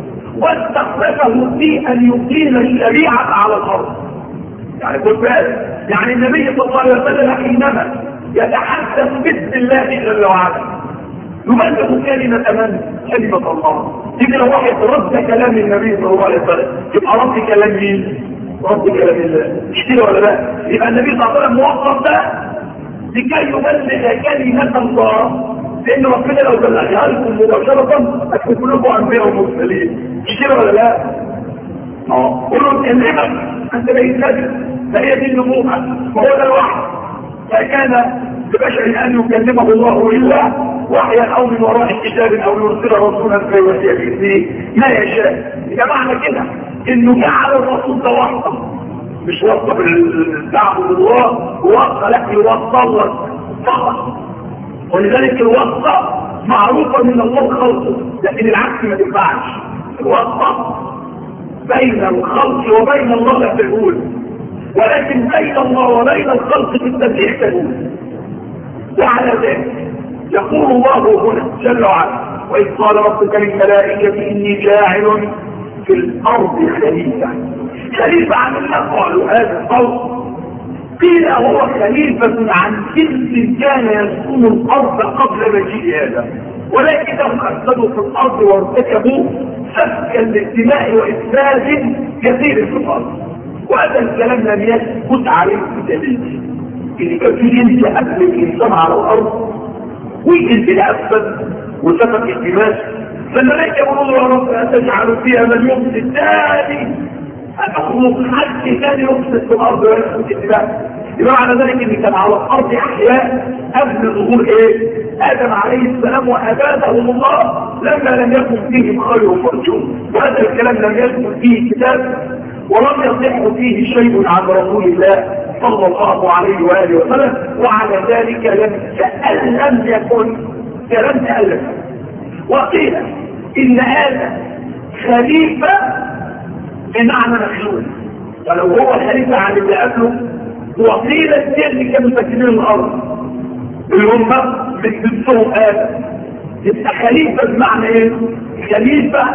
واستخلفه في أن يقيم الشريعة على الأرض. يعني قلت بقى يعني النبي صلى الله عليه وسلم حينما يتحدث باسم الله جل وعلا يبلغ كلمة أمان كلمة الله. إذا لو واحد رد كلام النبي صلى الله عليه وسلم يبقى رد كلام مين؟ رد كلام الله، مش كده ولا لا؟ يبقى النبي صلى الله عليه وسلم موظف ده لكي يبلغ كلمة الله، لأن ربنا لو بلغها لكم مباشرة هتكون كلكم أنبياء ومرسلين، مش كده ولا لا؟ اه قولوا كلمة أنت بيتكلم، فهي دي النبوة وهو ده الوحي. فكان ببشر أن يكلمه الله إلا وحيا أو من وراء حجاب أو يرسل رسولا فيوحي بإذنه ما يشاء. يبقى معنى كده إنه جعل الرسول ده واسطة، مش واسطة بالتعبد الله، واسطة لا يوصل لك فقط. ولذلك الواسطة معروفة من الله خلقه، لكن العكس ما تنفعش. الواسطة بين الخلق وبين الله تقول، ولكن بين الله وبين الخلق في التبليغ تقول. وعلى ذلك يقول الله هنا جل وعلا وإذ قال ربك للملائكة إني جاعل في الأرض خليفة. خليفة عن الله قالوا هذا القول قيل هو خليفة عن جنس كان يسكن الأرض قبل مجيء آدم، ولكنهم أفسدوا في الأرض وارتكبوا سفكا للدماء وإفساد كثير في الأرض. وهذا الكلام لم يثبت عليه بدليل. اللي كان في جنس قبل الإنسان على الأرض والجنس ده أفسد وسفك الدماء. فالملائكة يقولوا له يا رب أتجعل فيها من يفسد ثاني أخلق حد ثاني يفسد في الأرض ويسفك الدماء. يبقى معنى ذلك ان كان على الارض احياء قبل ظهور ايه؟ ادم عليه السلام وابادهم الله لما لم يكن فيهم خير وفرجون. وهذا الكلام لم يكن فيه كتاب ولم يصح فيه شيء عن رسول الله صلى الله عليه واله وسلم. وعلى ذلك لم كأن لم يكن كلام تألف. وقيل ان ادم خليفه بمعنى مخلوق، ولو هو خليفه عن اللي قبله. وقيل الجن كانوا ساكنين الارض اللي هم من جنسهم ادم. يبقى خليفه بمعنى ايه؟ خليفه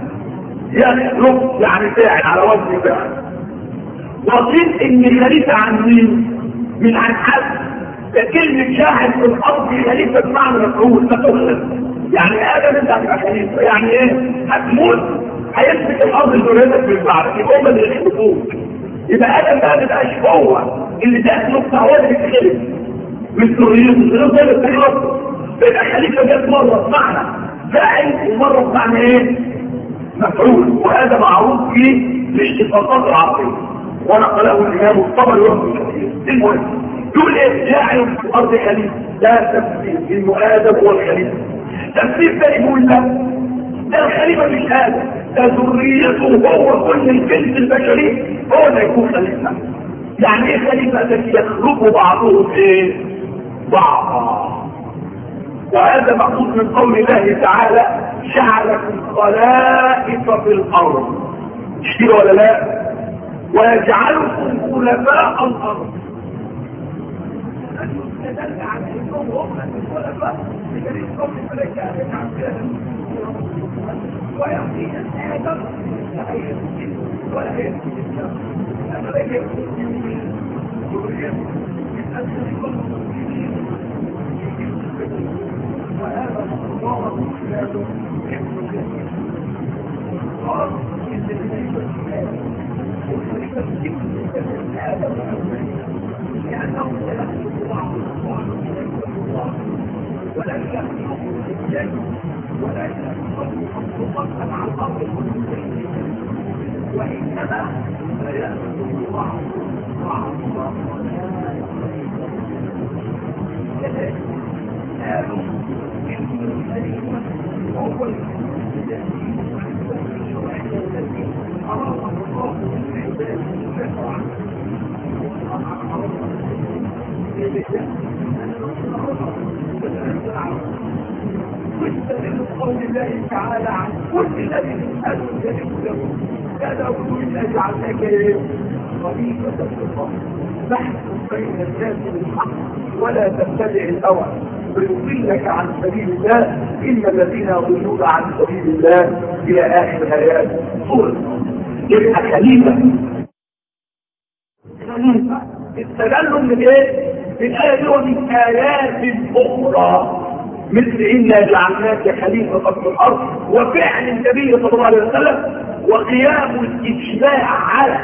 يخلق يعني فاعل على وزن فاعل. وقيل ان خليفه عن مين؟ من عن حد. فكلمه شاهد في الارض خليفه بمعنى مفعول مفعول. يعني ادم انت هتبقى خليفه يعني ايه؟ هتموت هيمسك الارض ذريتك بالبعض يبقى هم اللي يخلفوك. يبقى ادم بقى مبقاش هو اللي داخله بتاع هو اللي بيتخلف من ذريته ذريته اللي بتخلصه. يبقى خليفه جت مره بمعنى فاعل ومره بمعنى ايه؟ مفعول. وهذا معروف في الاشتقاقات العربيه ونقله الامام الطبري وابن كثير. المهم يقول ايه؟ جاعل في الارض خليفه. لا تفسير انه ادم هو الخليفه. تفسير ثاني يقول لا ده الخليفه مش ادم، ده ذريته هو كل الجنس البشري هو اللي يكون خليفه. يعني ايه خليفه؟ الذي يخلق بعضهم ايه؟ بعضا. وهذا مقصود من قول الله تعالى جعلكم خلائف في الارض. مش كده ولا لا؟ ويجعلكم خلفاء الارض. ويعطينا آدم لا يمكن ولا يمكن أما يكون وهذا الله لازم لأنه سيخلق بعض ولا يخلق الجن ولا يخلق مطلقا عن الأرض وإنما سيخلق بعض بعض كذلك قالوا إن الكلمة هو الذي أراد الله من عباده شرعا واستدل قول الله تعالى عن كل الذي يسأل يجب له يا داود إنا جعلناك خليفة في الأرض فاحكم بين الناس بالحق ولا تتبع الهوى فيضلك عن سبيل الله إن الذين يضلون عن سبيل الله إلى آخر الآيات. سورة يبقى خليفة خليفة استدلوا من ايه؟ من آية ومن آيات أخرى مثل إنا جعلناك خليفة في الأرض وفعل النبي صلى الله عليه وسلم وقيام الإجماع على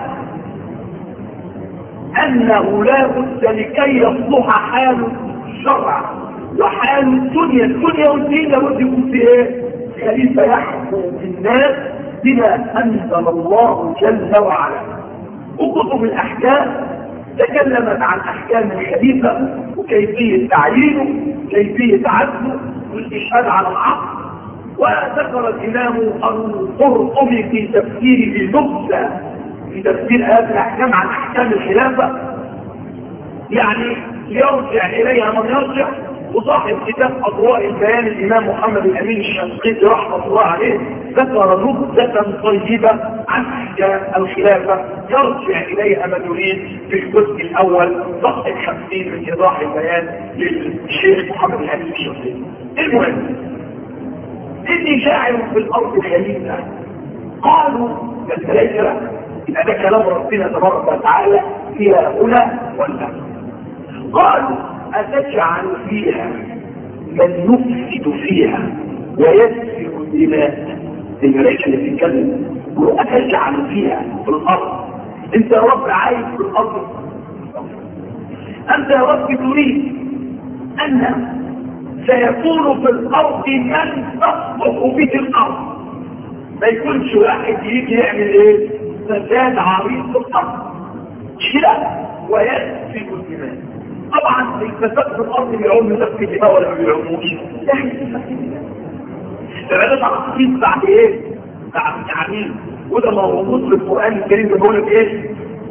أنه لا بد لكي يصلح حال الشرع وحال الدنيا الدنيا والدين لابد يكون في ايه؟ خليفة يحكم الناس بما أنزل الله جل وعلا. وكتب الأحكام تكلمت عن أحكام الخليفة وكيفية تعيينه كيفية عزله والإشهاد على العقل. وذكر الإمام القرطبي في تفسيره نبذة في تفسير هذه الأحكام عن أحكام الخلافة يعني يرجع إليها من يرجع. وصاحب كتاب أضواء البيان الإمام محمد الأمين الشنقيطي رحمة الله عليه ذكر نبذة طيبة عن أحكام الخلافة يرجع إليها من يريد في الجزء الأول صفحة خمسين من إيضاح البيان للشيخ محمد الأمين الشنقيطي. المهم إني جاعل في الأرض خليفة. قالوا الملائكة إذا ده كلام ربنا تبارك وتعالى فيها هنا ولا قالوا أتجعل فيها من يفسد فيها ويسفك الدماء. الملائكة اللي بتتكلم وأتجعل فيها في الأرض. أنت يا رب عايز في الأرض، أنت يا رب تريد أن سيكون في الارض من تصلح به الارض، ما يكونش واحد يجي يعمل ايه فساد عريض في الارض كده ويسفك الدماء. طبعا الفساد في الارض بيعوم يسفك الدماء ولا ما بيعوموش؟ ده تخصيص بعد ايه؟ بعد تعميم، وده موجود في القران الكريم بيقول لك ايه؟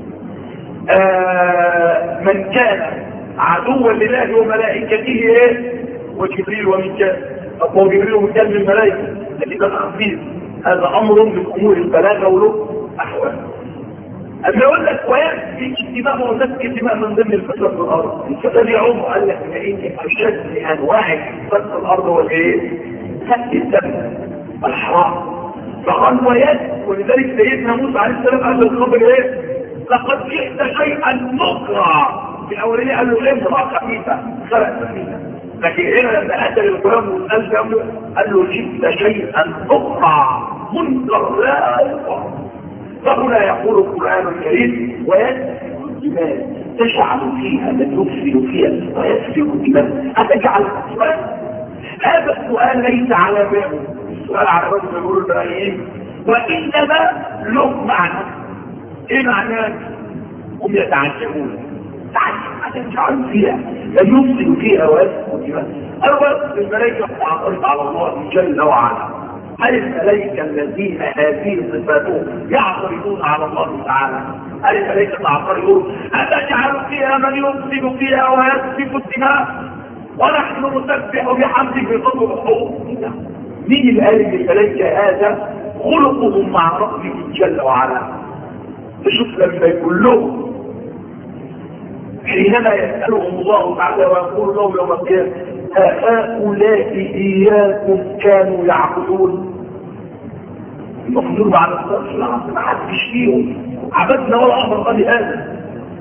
آه من كان عدوا لله وملائكته ايه؟ وجبريل وميكال. طب هو جبريل وميكال من الملائكه، لكن ده تخصيص، هذا امر من امور البلاغه وله احوال. أما يقول لك ويسفك الدماء وتسفك الدماء من ضمن الفساد في الارض، الفساد يعم قال لك ان اشد انواع الفساد في الارض هو الايه؟ سفك الدم الحرام. فقال ويسفك، ولذلك سيدنا موسى عليه السلام قال للخضر ايه؟ لقد جئت شيئا نكرا. في الاولانيه قال له امراه خفيفه خلق خفيفه، لكن هنا لما اتى للغلام والقلب قال له جئت شيئا نكرا منكر لا يقع. فهنا يقول القرآن الكريم ويسفك الدماء تجعل فيها من يفسد فيها ويسفك الدماء أتجعل السؤال؟ هذا السؤال ليس على باله، السؤال على باله يقول البراهيم، وإنما له معنى. إيه معناه؟ هم يتعجبون، تعجب أتجعل فيها من يفسد فيها ويسفك الدماء. أول الملائكة تعترض على الله جل وعلا. هل الملائكة الذين هذه صفاتهم يعترضون على الله تعالى؟ هل الملائكة تعترضون أتجعل فيها من يفسد فيها ويسفك الدماء ونحن نسبح بحمدك بفضل الحقوق؟ مين اللي قال للملائكة هذا خلقهم مع ربهم جل وعلا؟ تشوف لما يقول لهم حينما يسألهم الله تعالى ويقول لهم يوم القيامة هؤلاء إياكم كانوا يعبدون؟ المفروض على الصلاة ما حدش فيهم عبدنا ولا أمر قال هذا.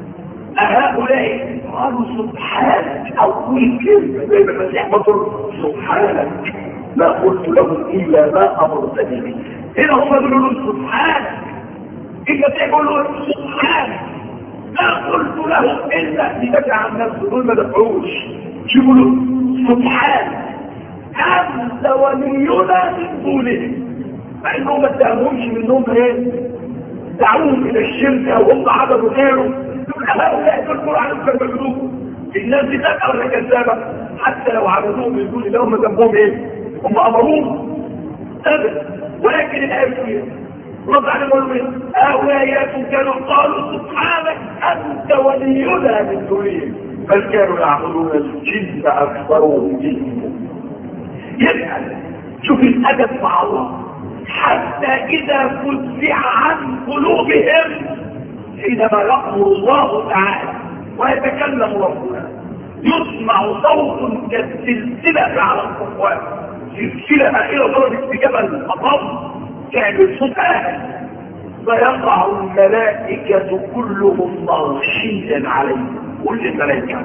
أهؤلاء قالوا سبحانك، أو كل كلمة زي ما المسيح بطل سبحانك لا قلت لهم إلا ما أمرتني به. هنا هم يقولوا سبحانك، المسيح يقولوا سبحانك لا قلت لهم إلا لدفع عن نفسه، دول ما دفعوش. يقولوا سبحانك أنت ولينا من دونه، مع انهم ما اتهمهمش منهم ايه؟ دعوهم الى الشرك او هم عبدوا غيره. هؤلاء يذكروا عنهم كذبوه. الناس دي تكفر ولا كذابه؟ حتى لو عبدوهم من دون الله هم ذنبهم ايه؟ هم امروهم ابدا. ولكن الايه فيها رد عليهم وقالوا ايه؟ هؤلاء كانوا قالوا سبحانك انت ولينا من دونهم بل كانوا يعبدون الجن اكثرهم جن. يبقى شوف الادب مع الله حتى إذا فزع عن قلوبهم حينما يأمر الله تعالى ويتكلم ربنا يسمع صوت كالسلسلة على الصفوان، سلسلة إلى درجة جبل أطم تعمل صوت أهل، فيقع الملائكة كلهم مغشيا عليه، كل الملائكة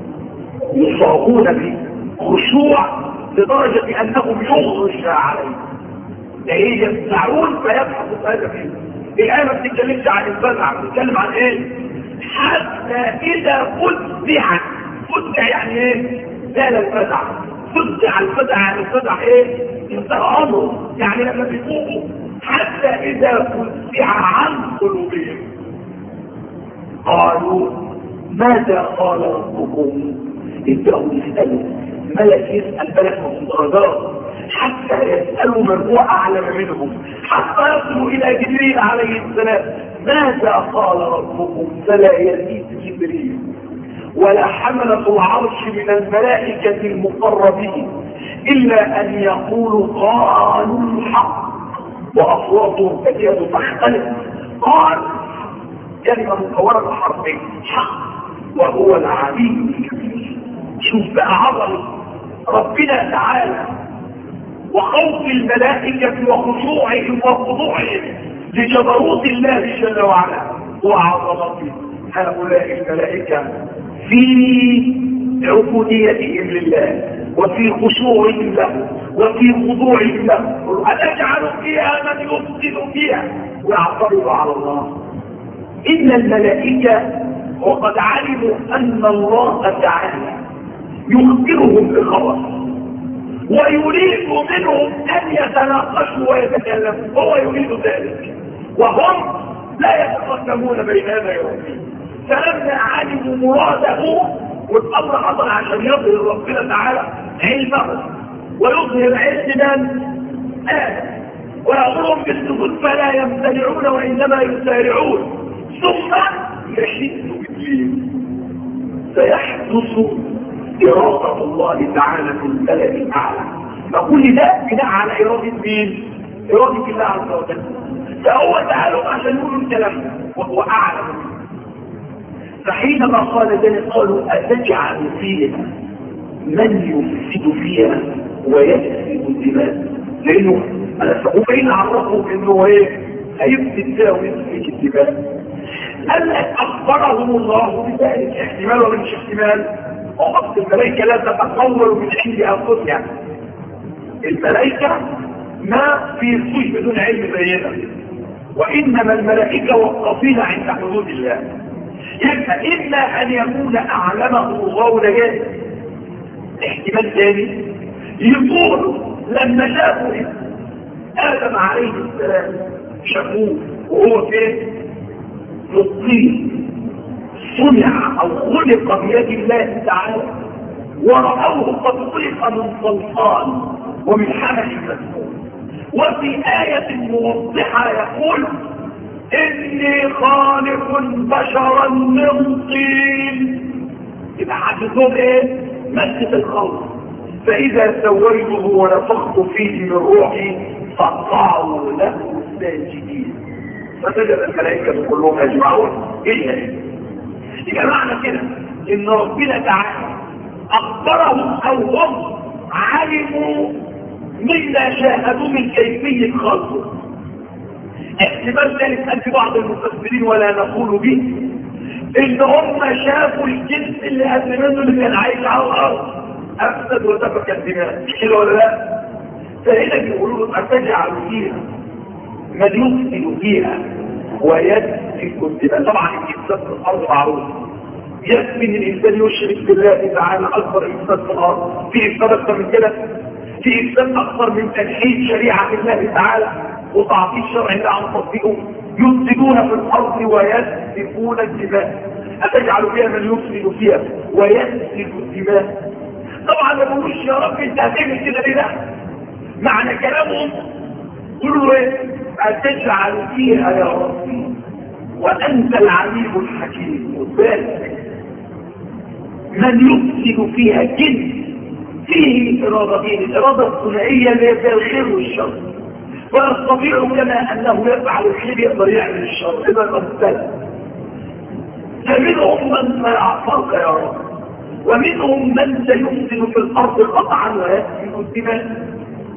يصابون بخشوع لدرجة أنهم يغشى عليه. ايه يسمعون فيبحثوا هذا فيه. الآية ما بتتكلمش عن الفزع، بتتكلم عن ايه؟ حتى إذا فزع، فزع يعني ايه؟ زال الفزع، فزع الفزع يعني الفزع ايه؟ انتهى أمره، يعني لما بيفوقوا حتى إذا فزع عن قلوبهم قالوا ماذا قال ربكم؟ ابدأوا يسألوا، ملك يسأل ملك من درجات حتى يسألوا من هو أعلم منهم، حتى يصلوا إلى جبريل عليه السلام ماذا قال ربكم؟ فلا يزيد جبريل ولا حملة العرش من الملائكة المقربين إلا أن يقولوا قالوا الحق، وأصواتهم تكاد تختلف. قال كلمة مكونة من حرفين حق وهو العلي الكبير. شوف بقى عظمة ربنا تعالى وخوف الملائكة وخشوعهم وخضوعهم لجبروت الله جل وعلا وعظمته. هؤلاء الملائكة في عبوديتهم لله وفي خشوعهم له وفي خضوعهم له. أنجعل فيها من يفسد فيها ويعترض على الله؟ إن الملائكة وقد علموا أن الله تعالى يخبرهم بخبر ويريد منهم ان يتناقشوا ويتكلموا، هو يريد ذلك وهم لا يتقدمون بين يدي ربهم. فلما علموا مراده والامر حصل عشان يظهر ربنا تعالى علمه ويظهر علم من آدم ويأمرهم بالسجود فلا يمتنعون وإنما يسارعون، ثم يحس بالدين سيحدث إرادة الله تعالى في البلد الأعلى. فكل ده بناء على إرادة مين؟ إرادة الله عز وجل. فهو تعالوا عشان يقولوا الكلام وهو أعلم. فحينما قال ذلك قالوا أتجعل فيها من يفسد فيها ويسفك الدماء، لأنه فإن عرفوا إنه إيه هيفسد فيها ويسفك الدماء. قال لك أخبرهم الله بذلك احتمال ولا مش احتمال؟ وقت الملائكة لا تتطور من عند أنفسها. الملائكة ما في صوش بدون علم زينا، وإنما الملائكة وقفين عند حدود الله. يبقى إما أن يكون أعلمه الله لجاهز. احتمال ثاني يقول لما شافوا آدم عليه السلام شافوه وهو فين؟ في الطين صنع أو خلق بيد الله تعالى، ورأوه قد خلق من صلصال ومن حمل مسنون. وفي آية موضحة يقول إني خالق بشرا من طين. يبقى حدثهم إيه؟ مسجد الخلق. فإذا سويته ونفخت فيه من روحي فقعوا له ساجدين. فسجد الملائكة كلهم أجمعون إلا يبقى معنى كده إن ربنا تعالى أخبرهم أو هم علموا مما شاهدوا من كيفية خلقه. احتمال ذلك أن في بعض المفسرين ولا نقول به إن هم شافوا الجنس اللي قبل منه اللي كان عايش على الأرض أفسد وسفك الدماء، كده ولا لا؟ فهنا بيقولوا أتجعل فيها من يفسد فيها ويسفك الدماء. طبعا الإفساد في الأرض معروف، يكفي ان الإنسان يشرك بالله تعالى أكبر إفساد في الأرض. في إفساد أكثر من كده؟ في إفساد أكثر من تنحيد شريعة الله تعالى وتعطيل شرع الله عن تطبيقه. يفسدون في الأرض ويسفكون الدماء. أتجعل فيها من يفسد فيها ويسفك الدماء. طبعا ما بقولوش يا رب انت هتعمل كده ليه؟ لا، معنى كلامهم قولوا ايه؟ أتجعل فيها يا ربي وأنت العليم الحكيم. وذلك من يفسد فيها جن فيه إرادتين، الإرادة الثنائية اللي هي الخير والشر، ويستطيع كما أنه يفعل الخير يقدر يعمل الشر. إذا المبتلى فمنهم من سيعصاك يا رب، ومنهم من سيفسد في الأرض قطعا ويسفك الدماء.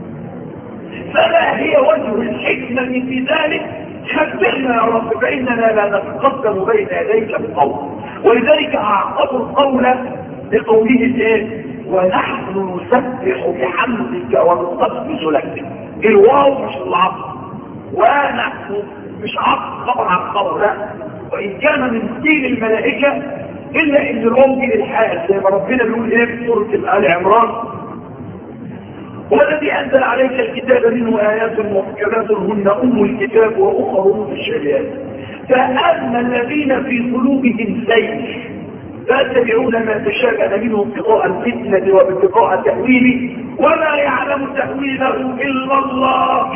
فما هي وجه الحكمة في ذلك؟ خبرنا يا رب، فإننا لا نتقدم بين يديك بقول. ولذلك أعقبوا القول بقوله ايه؟ ونحن نسبح بحمدك ونقدس لك. الواو مش العطف، ونحن مش عطف خبر عن خبر، لا. وإن كان من قيل الملائكة إلا إن الواو دي للحال، زي ما ربنا بيقول ايه في سورة آل عمران: والذي أنزل عليك الكتاب منه آيات محكمات هن أم الكتاب وأخر متشابهات. فأما الذين في قلوبهم زيغ فاتبعون ما تشابه منه ابتغاء الفتنة وابتغاء تأويله وما يعلم تأويله إلا الله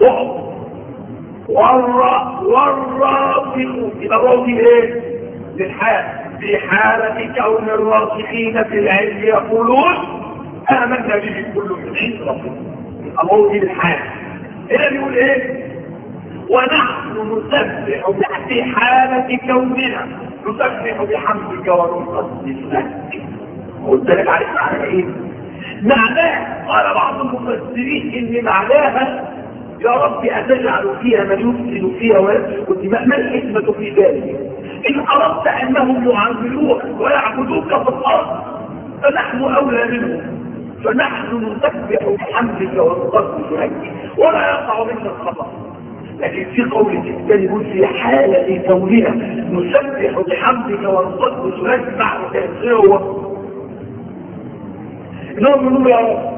والراسخون. يبقى الراضي ايه؟ للحال، في حالة كون الراسخين في العلم يقولون آمنا به كل من عند ربنا. الله دي الحال. هنا بيقول ايه؟ ونحن نسبح في حالة كوننا نسبح بحمدك ونقدس لك. قلت لك عارف معنى ايه؟ معناه قال بعض المفسرين ان معناها يا رب أتجعل فيها من يفسد فيها ويسفك الدماء. ما الحكمة في ذلك؟ إن أردت أنهم يعاملوك ويعبدوك في الأرض فنحن أولى منهم، فنحن نسبح بحمدك ونقدس لك ولا يقع منا الخطأ. لكن في قول الثاني يقول في حالة كوننا نسبح بحمدك ونقدس لك مع تأثيره. إنهم يقولوا يا رب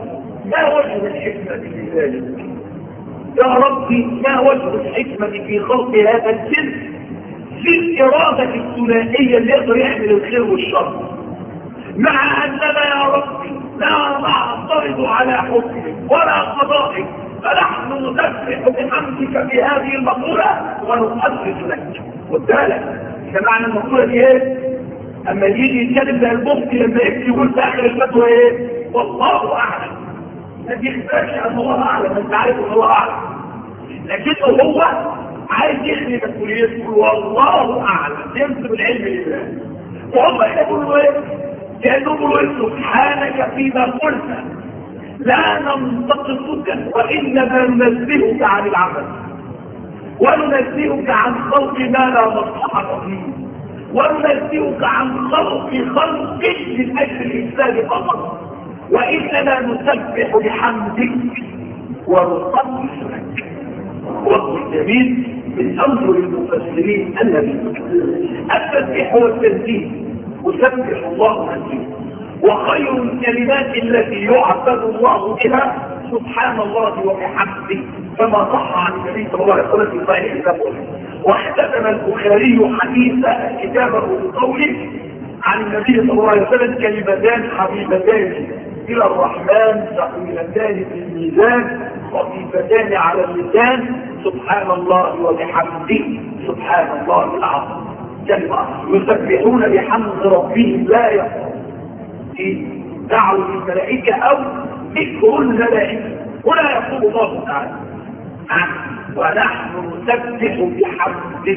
ما وجه الحكمة في ذلك؟ يا ربي ما وجه الحكمة في خلق هذا الجنس في الإرادة الثنائية اللي يقدر يعمل الخير والشر، مع أننا يا ربي لا نعترض على حكمك ولا قضائك، فنحن نسبح بحمدك في هذه المقولة ونقدس لك. وبالتالي ده معنى المقولة دي ايه؟ اما يجي يتكلم زي المفتي لما يكتب يقول في اخر الفتوى ايه؟ والله اعلم. ما بيختارش ان الله اعلم، انت عارف ان الله اعلم، لكنه هو عايز يخلي مسؤوليته يقول والله اعلم، ينسب العلم لله. وهم يقولوا ايه؟ كانوا يقولوا سبحانك فيما قلت لا ننتقصك وانما ننزهك عن العمل، وننزهك عن خلق ما لا مصلحة فيه، وننزهك عن خلق خلق من اجل الانسان فقط، واننا نسبح بحمدك ونقدس لك. وقت الجميل من امر المفسرين النبي التسبيح هو التنزيه، وسبح الله تنزيه، وخير الكلمات التي يعبد الله بها سبحان الله وبحمده، كما صح عن النبي صلى الله عليه وسلم في صحيح البخاري. واختتم البخاري حديث كتابه بقوله عن النبي صلى الله عليه وسلم كلمتان حبيبتان الى الرحمن ثقيلتان في الميزان خفيفتان على اللسان سبحان الله وبحمده سبحان الله العظيم. كلمة يسبحون بحمد ربهم لا يقصرون في دعوة الملائكة او ذكر الملائكة. هنا يقول الله تعالى ونحن نسبح بحمدك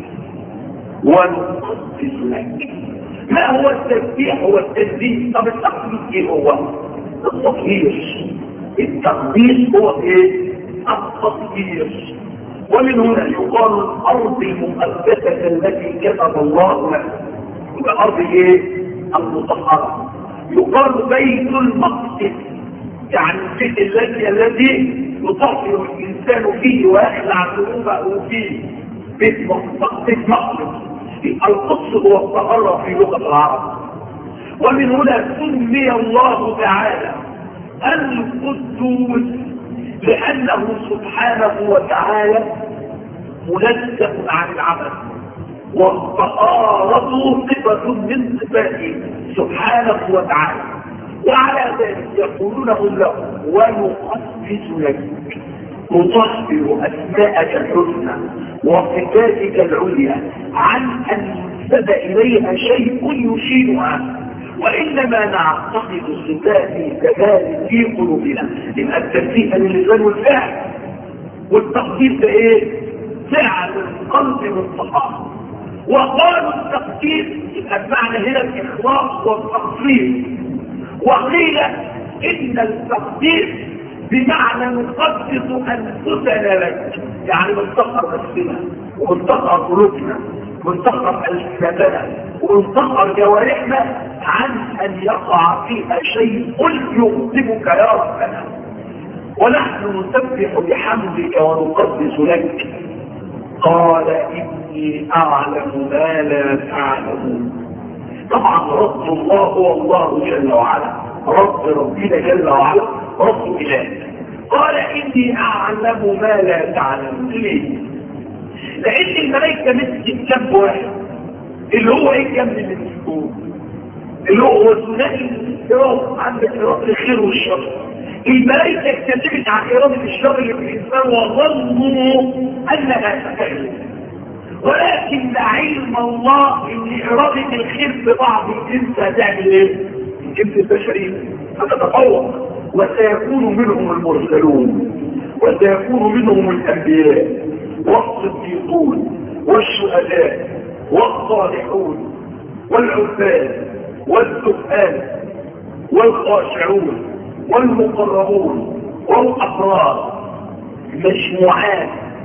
ونقدس لك. ما هو التسبيح؟ هو التسبيح. طب التقديس ايه هو؟ التطهير. التقديس هو ايه؟ التطهير. ومن هنا يقال الارض المقدسة التي كتب الله لها، الارض ايه؟ المطهرة. يقال بيت المقدس، يعني البيت الذي الذي يطهر الانسان فيه ويخلع ذنوبه فيه، بيت مقدس مقدس. القدس هو الطهارة في لغة العرب. ومن هنا سمي الله تعالى القدوس لأنه سبحانه وتعالى منزه عن العمل، والطهارة صفة من صفاته سبحانه وتعالى. وعلى ذلك يقولونه له ونقدس لك، نطهر أسماءك الحسنى وصفاتك العليا عن أن ينسب إليها شيء يشيرها، وإنما نعتقد صفات الكمال في قلوبنا. لأن التنزيه للسان والفعل، والتقدير ده إيه؟ فعل القلب بالطهارة. وقالوا التقدير المعنى هنا الإخلاص والتقصير. وقيل إن التقدير بمعنى نقدس أنفسنا لك، يعني منتقر نفسنا ومنتقر قلوبنا ومنتقر ألسنتنا ومنتقر جوارحنا عن أن يقع فيها شيء يغضبك يا ربنا. ونحن نسبح بحمدك ونقدس لك. قال إني أعلم ما لا تعلمون. طبعا رب الله هو الله جل وعلا، رب ربنا جل وعلا رب إله. قال إني أعلم ما لا تعلم. ليه؟ لأن الملائكة مسكت كم واحد اللي هو إيه كم اللي مسكوه اللي هو ثنائي الاستراط عند إرادة الخير والشر. الملائكة اتكلمت عن إرادة الشر اللي في الإنسان وظنوا أنها تفعل، ولكن علم الله ان إرادة الخير في بعض الجنس هتعمل ايه؟ الجنس البشري هتتطور، وسيكون منهم المرسلون وسيكون منهم الأنبياء والصديقون والشهداء والصالحون والعباد والسؤال والخاشعون والمقربون والأبرار، مجموعات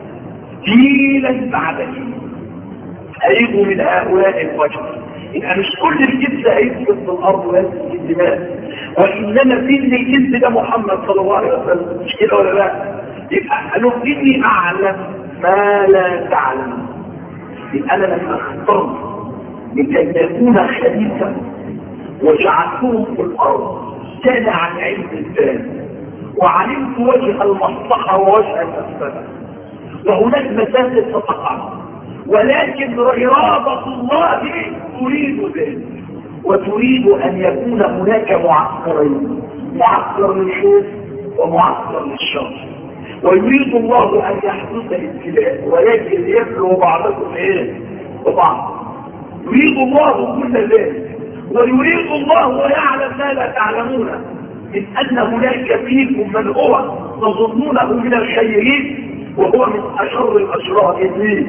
جيلا بعد جيل هيجوا من هؤلاء الوجه. يبقى مش كل الجنس هيثبت في الارض ويثبت في الدماء، وانما في الجنس ده محمد صلى الله عليه وسلم، مش كده ولا لا؟ يبقى قالوا اني اعلم ما لا تعلم. يبقى انا لما اخترت لكي يكون خليفه وجعلتهم في الارض كان عن علم الانسان وعلمت وجه المصلحة ووجه المفسدة، وهناك مفاسد ستقع، ولكن إرادة الله تريد ذلك، وتريد أن يكون هناك معسكرين، معسكر للخير ومعسكر للشر، ويريد الله أن يحدث الابتلاء ولكن ليبلو بعضكم إيه وبعض. يريد الله كل ذلك، ويريد الله ويعلم ما لا تعلمون من أن هناك فيكم من هو تظنونه من الخيرين وهو من أشر الأشرار إبليس،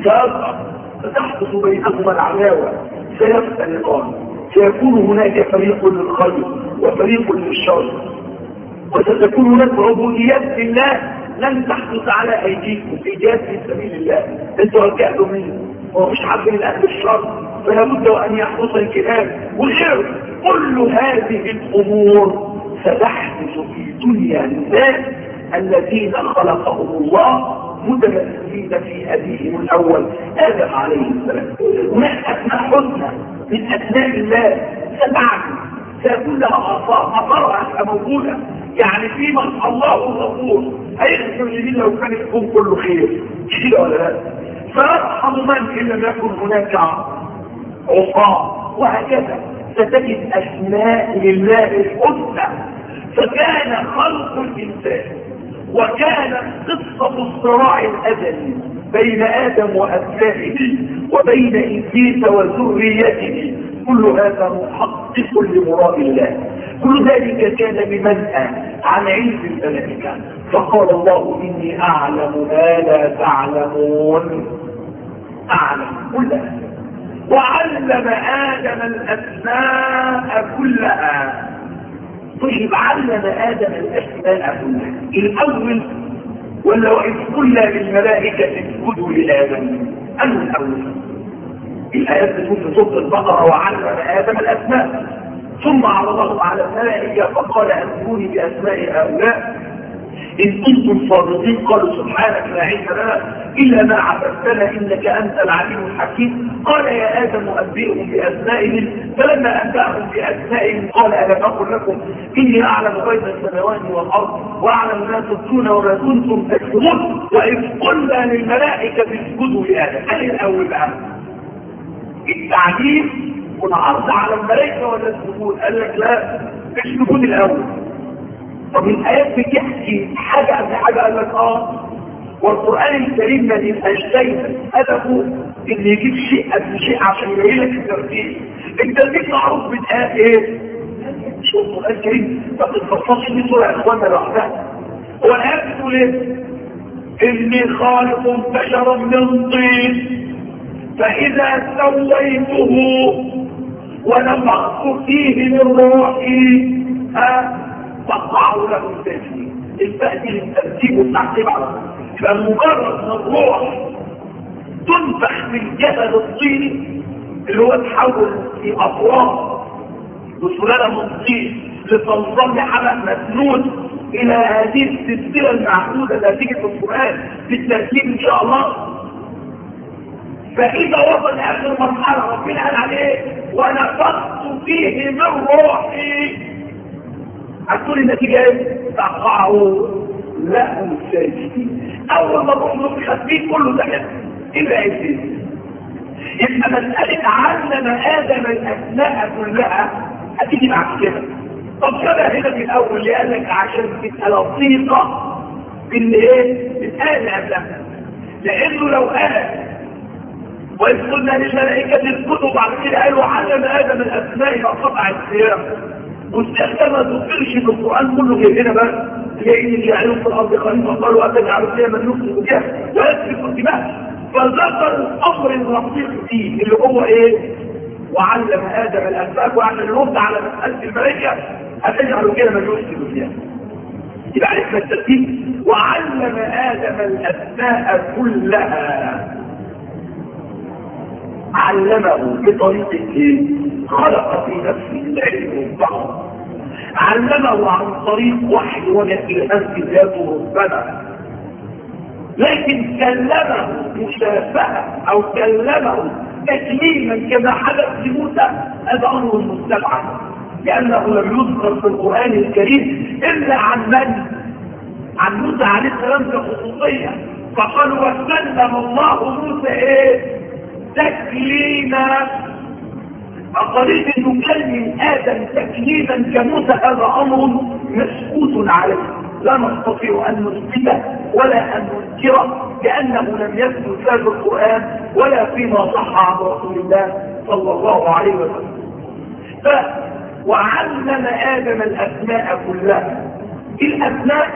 فتحدث بينهما العداوة، سيفترقان، سيكون هناك فريق للخير وفريق للشر، وستكون هناك عبوديات لله لن تحدث على أيديكم في جهاد في سبيل الله. انتوا رجعتوا منه ومش عارفين الأهل الشر، فلا بد أن يحدث الكلام وغيره. كل هذه الأمور ستحدث في دنيا الناس الذين خلقهم الله متمثلين في أبيهم الأول آدم عليه السلام. هناك أسماء حسنى من أسماء الله ستعجب، سيكون لها أثارها موجودة. يعني في من الله الغفور هيغفر لمين لو كان الكون كله خير، كده ولا لا؟ فيرحم من إن لم يكن هناك عصاه، وهكذا ستجد أسماء لله الحسنى. فكان خلق الإنسان وكان قصة الصراع الأزلي بين آدم وأبنائه وبين إبليس وذريته، كل هذا محقق لمراد الله. كل ذلك كان بمنأى عن علم الملائكة، فقال الله إني أعلم ما لا تعلمون. أعلم كلها، وعلم آدم الأسماء كلها. طيب علم آدم الأسماء كلها الأول ولا وإذ قلنا للملائكة اسجدوا لآدم؟ أنه الأول. الآيات بتقول في سورة البقرة وعلم آدم الأسماء، ثم عرضهم على الملائكة فقال أنبئوني بأسماء هؤلاء إن كنتم صادقين. قالوا سبحانك لا علم لنا إلا ما علمتنا إنك أنت العليم الحكيم. قال يا آدم أنبئهم بأسمائهم، فلما أنبأهم بأسمائهم قال ألم أقل لكم إني أعلم غيب السماوات والأرض وأعلم ما تبدون وما كنتم تكتمون وإذ قلنا للملائكة اسجدوا لآدم. قال الأول بقى التعليم والعرض على الملائكة ولا السجود؟ قال لك لا، السجود الأول. طب الآيات بتحكي حاجة عن حاجة، قال لك اه. والقرآن الكريم ما يبقاش دايما هدفه ان يجيب شيء قبل شيء عشان يبين لك الترتيب. الترتيب معروف بالآيات ايه؟ شوف القرآن الكريم ما بتتفصلش في سورة يا اخوانا لوحدها. هو الآيات بتقول ايه؟ اني خالق بشرا من طين فإذا سويته ونفخت فيه من روحي فقعوا له التسليم. التأديل الترتيب والتعقيب على فمجرد ما الروح تنفخ من الجسد الطيني اللي هو تحول في أطراف بسلالة من الطين لتنظم حلق مسنون إلى هذه السلسلة المعهودة نتيجة القرآن بالترتيب إن شاء الله. فإذا وصل لآخر مرحلة ربنا قال عليه ونفخت فيه من روحي، هتقول النتيجة ايه؟ تقعوا له الساجدين. أول ما الروح نفخت فيه كله سجد. إيه بقى السجد؟ يبقى مسألة علم آدم الأسماء كلها هتيجي بعد كده. طب كده هنا في الأول اللي قال لك عشان تبقى لطيفة باللي ايه؟ بالآية قبلها. لأنه لو قال وإذ قلنا للملائكة اسجدوا بعد كده قالوا علم آدم الأسماء يبقى قطع الصيام. واستخدم ما تذكرش في القرآن كله جاي هنا بس جايين يجعلون في الأرض خليفة قالوا أتجعلوا فيها من يفسد فيها ويسفك الدماء. فذكر الأمر الرقيق فيه اللي هو إيه؟ وعلم آدم الأسماء. وعلى الرد على مسألة الملائكة أتجعلوا فيها من يفسد فيها. يبقى عرفنا الترتيب. وعلم آدم الأسماء كلها، علمه بطريقة ايه؟ خلق في نفسه العلم والبحر. علمه عن طريق وحي وجد الهام في ذاته ربنا، لكن كلمه مشافهة او كلمه تكليما كما حدث لموسى هذا امر مستبعد، لانه لم يذكر في القرآن الكريم الا عن من؟ عن موسى عليه السلام كخصوصيه. فقالوا وسلم الله موسى ايه؟ تكليما. أقريب انه نكلم ادم تكليما كموسى هذا امر مسكوت عليه، لا نستطيع ان نثبته ولا ان ننكره، لانه لم يثبت لا في القران ولا فيما صح عن رسول الله صلى الله عليه وسلم. ف وعلم ادم الاسماء كلها. الاسماء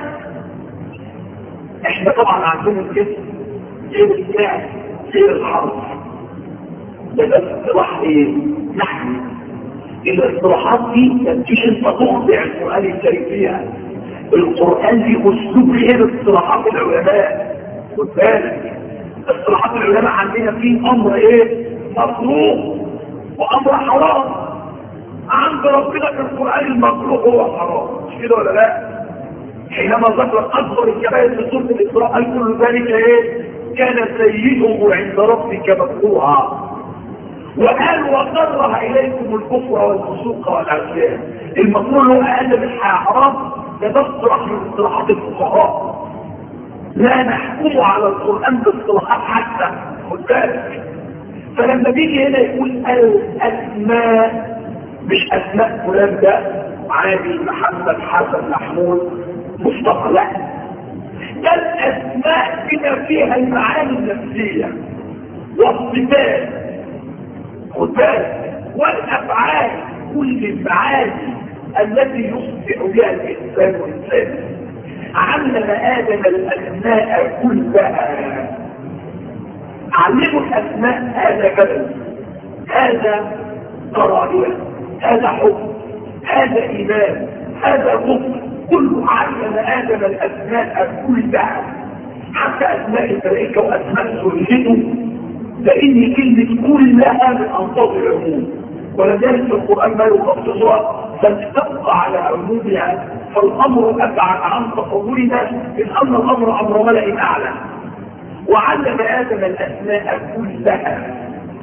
احنا طبعا عندنا الاسم غير الفعل غير الحرف، ده بس اصطلاح ايه؟ نحن الاصطلاحات دي ما تجيش انت تخضع القران الكريم فيها. القران دي اسلوب غير اصطلاحات العلماء. خد بالك اصطلاحات العلماء عندنا فيه امر ايه؟ مكروه وامر حرام. عند ربنا في القران المكروه هو حرام، مش كده ولا لا؟ حينما ذكر اكبر الكبائر في سوره الاسراء قال كل ذلك ايه؟ كان سيئه عند ربك مكروها. وقال وكره اليكم الكفر والفسوق والعصيان. المكروه هو اقل من حرام. ده ده اصطلاح من اصطلاحات الفقهاء، لا نحكم على القران باصطلاحات حتى. خد بالك. فلما بيجي هنا يقول الاسماء مش اسماء فلان ده عادي محمد حسن محمود مصطفى، لا، ده الاسماء بما فيها المعاني النفسيه والصفات، خد بالك، والافعال، كل المعاني التي يصبح بها الانسان انسانا. علم ادم الاسماء كلها. علموا الاسماء هذا جبل، هذا كراهيه، هذا حب، هذا ايمان، هذا كفر، كله علم ادم الاسماء كلها، حتى اسماء الملائكه واسماء ذريته، لان كلمه كلها من الفاظ العموم، ولذلك في القران ما يخصصها بل تبقى على عمومها. فالامر ابعد عن تصورنا من ان الامر امر ملأ اعلى. وعلم ادم الاسماء كلها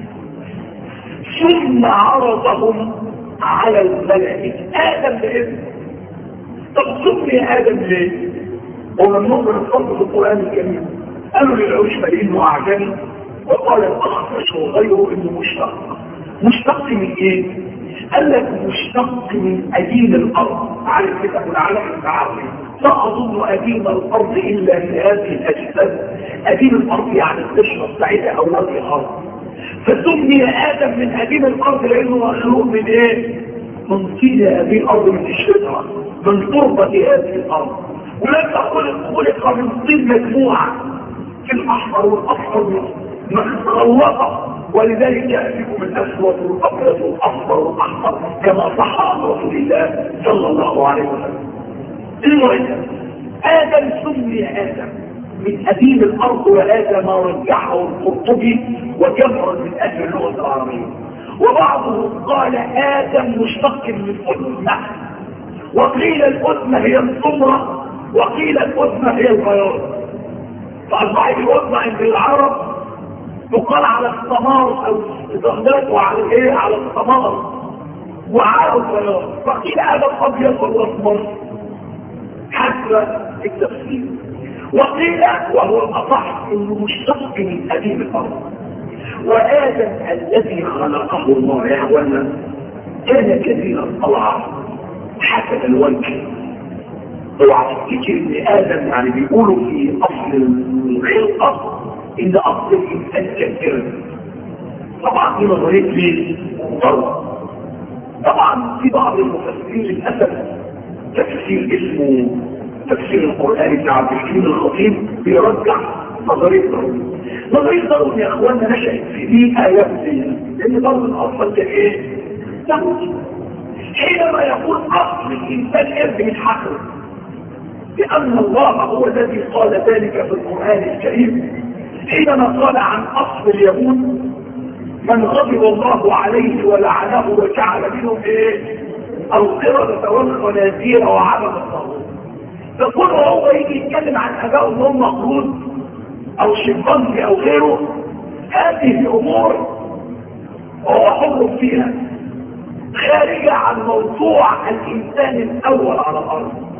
ثم عرضهم على الملائكه. ادم باسمه. طب سمي ادم ليه؟ ومن نظر الفضل في القران الكريم قالوا للعشب انه اعجمي، وقال الاخرش وغيره انه مشتق. مشتق من ايه؟ قال لك مشتق من ادين الارض. عارف كده العالم التعرفي، لا اظن ادين الارض الا بهذه الاجساد. ادين الارض يعني القشره بتاعتها او وجه الارض. فسمي ادم من ادين الارض لانه مخلوق من ايه؟ من طين هذه الارض، من الشجره، من تربه هذه الارض. ولما خلق خلق من طين مجموعه في الاحمر والاصفر مخلطه، ولذلك يأتيكم الأسود والأبيض والأصفر والأحمر كما صح عن رسول الله صلى الله عليه وسلم. المهم آدم سمي آدم من أدين الأرض، وهذا ما رجحه القرطبي وجمع من أجل اللغة العربية. وبعضهم قال آدم مشتق من الأدمة، وقيل الأدمة هي السمرة، وقيل الأدمة هي البياض. فأصبحت الأدمة عند العرب يقال على الثمار او الاستخدام، وعلى ايه؟ على الثمار وعلى البياض. فقيل هذا الابيض والاسمر حسب التفسير. وقيل وهو الاصح انه مشتق من اديم الارض. وادم الذي خلقه الله يا اخوانا كان كثير الطلعه حسن الوجه. اوعى تفتكر ان ادم يعني بيقولوا في اصل الخلقه إن أصل الإنسان كثيرا. طبعا في نظرية ليه؟ طبعا في بعض المفسرين للأسف تفسير اسمه تفسير القرآن بتاع عبد الحليم الخطيب بيرجع نظرية ضروري. نظرية ضروري يا أخوانا نشأت في بيئة يبدي، لأن ضروري الأصل كان إيه؟ تموت. حينما يقول أصل الإنسان إرد من حقه، لأن الله هو الذي قال ذلك في القرآن الكريم حينما قال عن أصل اليهود من غضب الله عليه ولعنه وجعل منهم ايه؟ القردة والخنازير وعبد الطاغوت. فكل هو يجي يتكلم عن ابائهم هم مخلوق او شمبانزي او غيره، هذه الامور هو حر فيها خارجة عن موضوع الانسان الاول على الارض.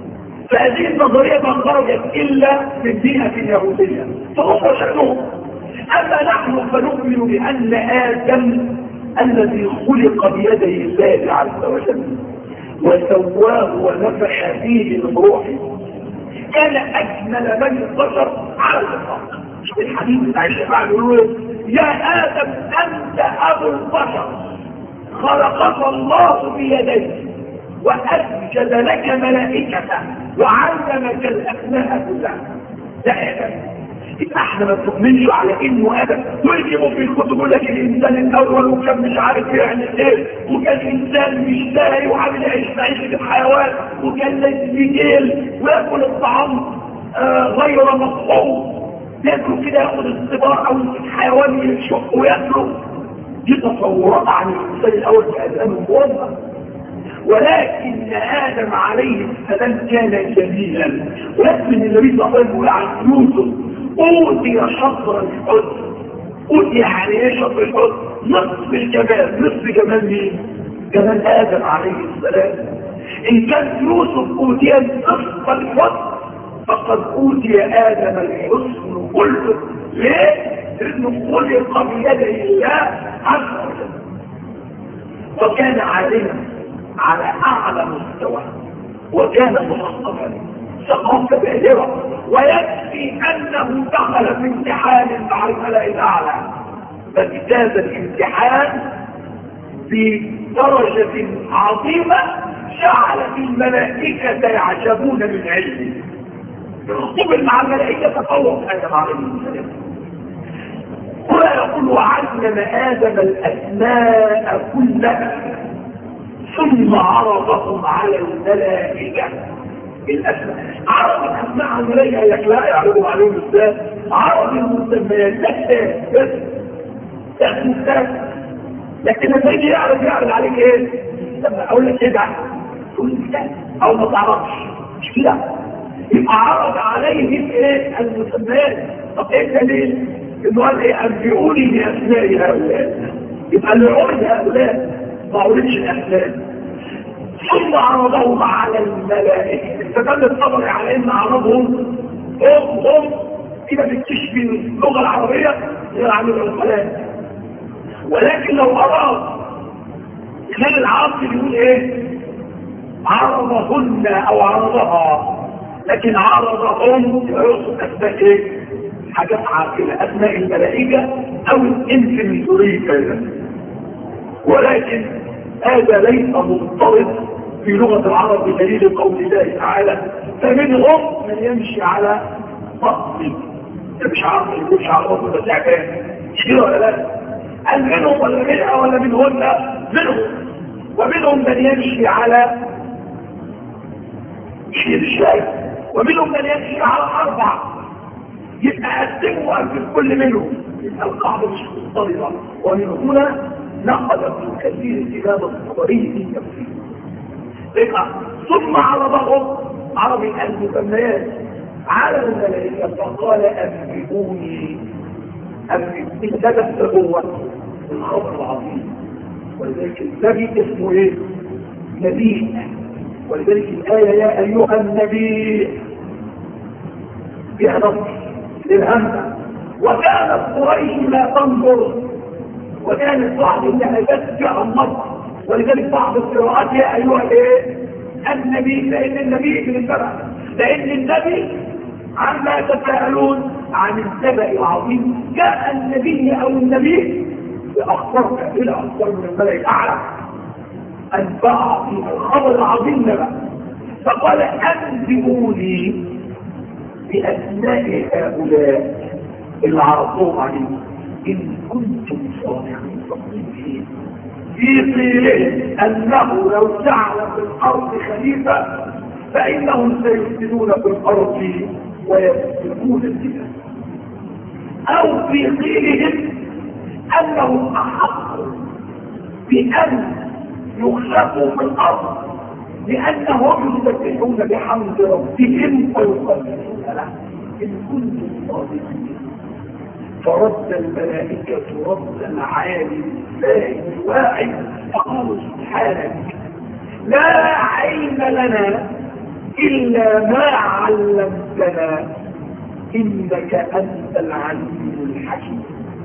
فهذه النظرية ما خرجت إلا من دينة يهودية فهم شأنهم. أما نحن فنؤمن بأن آدم الذي خلق بيدي الله عز وجل وسواه ونفخ فيه من روحه كان أجمل من البشر على الإطلاق. شوف الحديث بتاع الشفاعة يقول يا آدم أنت أبو البشر خلقك الله بيديه وأسجد لك ملائكته وعلمك الأسماء كلها. ده آدم. احنا ما بنؤمنش على انه ادم ويجيبوا في الكتب يقول لك الانسان الاول وكان مش عارف يعمل ايه وكان انسان مش لاقي وعامل عيش عيشه الحيوان وكان لازم يجيل وياكل الطعام آه غير مطعوم ياكل كده ياخد الصبار او الحيوان يشق وياكله. دي تصورات عن الانسان الاول في ادم الموظف. ولكن آدم عليه السلام كان جميلا. ولكن النبي صلى الله عليه وسلم عن يوسف أوتي شطر الحسن. أوتي يعني ايه شطر الحسن؟ نصف الجمال. نصف جمال مين؟ جمال آدم عليه السلام. إن كان يوسف أوتي نصف الحسن فقد أوتي آدم الحسن كله. ليه؟ لأنه خلق بيده الله عز وجل وكان عالما على أعلى مستوى وكان مثقفا ثقافة بالغة. ويكفي أنه دخل في امتحان مع الملأ الأعلى فاجتاز الامتحان بدرجة عظيمة جعلت الملائكة يعجبون من علمه. قبل مع الملائكة تفوق آدم عليه السلام. ولا يقول وعلم آدم الأسماء كلها ثم عرضهم على الملائكة. الأسماء عرض الأسماء على الملائكة يخلق يعرضوا عليهم ازاي؟ عرض المسميات لكتاب بس تأخذ. لكن لما يجي يعرض يعرض عليك ايه؟ لما اقول لك ايه ده؟ تقول لي لا او ما تعرفش مش كده. يبقى عرض عليه ايه؟ المسميات. طب ايه دليل؟ انه قال ايه؟ انبئوني باسماء هؤلاء. يبقى اللي عرض هؤلاء ما عرضش الاسماء. ثم عرضهم على الملائكة. استدل الطبري على ان عرضهم هم هم كده بتكشف اللغة العربية يعني الكلام. ولكن لو اراد خلال العرض يقول ايه؟ عرضهن او عرضها. لكن عرضهم يقصد اسماء ايه؟ حاجات عاقلة اسماء الملائكة او الانس الميزورية. ولكن هذا ليس مضطرد في لغة العرب بدليل قول الله تعالى فمنهم من يمشي على بطنه. مش عارف يمشي على بطنه بس تعبان. كده ولا لا؟ قال منهم ولا منها ولا منهن؟ منهم. ومنهم من يمشي على شيء الشاي ومنهم من يمشي على أربع. يبقى قدموا في كل منهم. يبقى القاعدة مش مضطردة. ومن هنا نقل ابن كثير الإمام الطبري في تفسيره. ثم عرضهم عرض المسميات على الملائكة فقال أنبئوني أنبئوني. ده بس هو الخبر العظيم. ولذلك النبي اسمه ايه؟ نبي. ولذلك الآية يا أيها النبي فيها نص للهمزة. وكانت قريش لا تنظر وكانت بعض اللهجات فيها النص. ولذلك بعض القراءات يا أيها ايه؟ النبي. لأن النبي من البرع. لأن النبي عما يتساءلون عن السبأ العظيم جاء النبي أو النبي بأخبار إلى أخبار من الملأ الأعلى أنباع في الخبر العظيم بقى. فقال أنبئوني بأسماء هؤلاء اللي عرضوهم عليهم إن كنتم صادقين صادقين في قيله أنه لو جعل في الأرض خليفة فإنهم سيفسدون في الأرض ويسفكون الدماء. أو في قيلهم أنهم أحق بأن يخلقوا في الأرض لأنهم يسبحون بحمد ربهم ويقدسون له إن كنتم صادقين. فرد الملائكة رد العالم الفاهم الواعي فقالوا سبحانك لا علم لنا إلا ما علمتنا إنك أنت العليم الحكيم.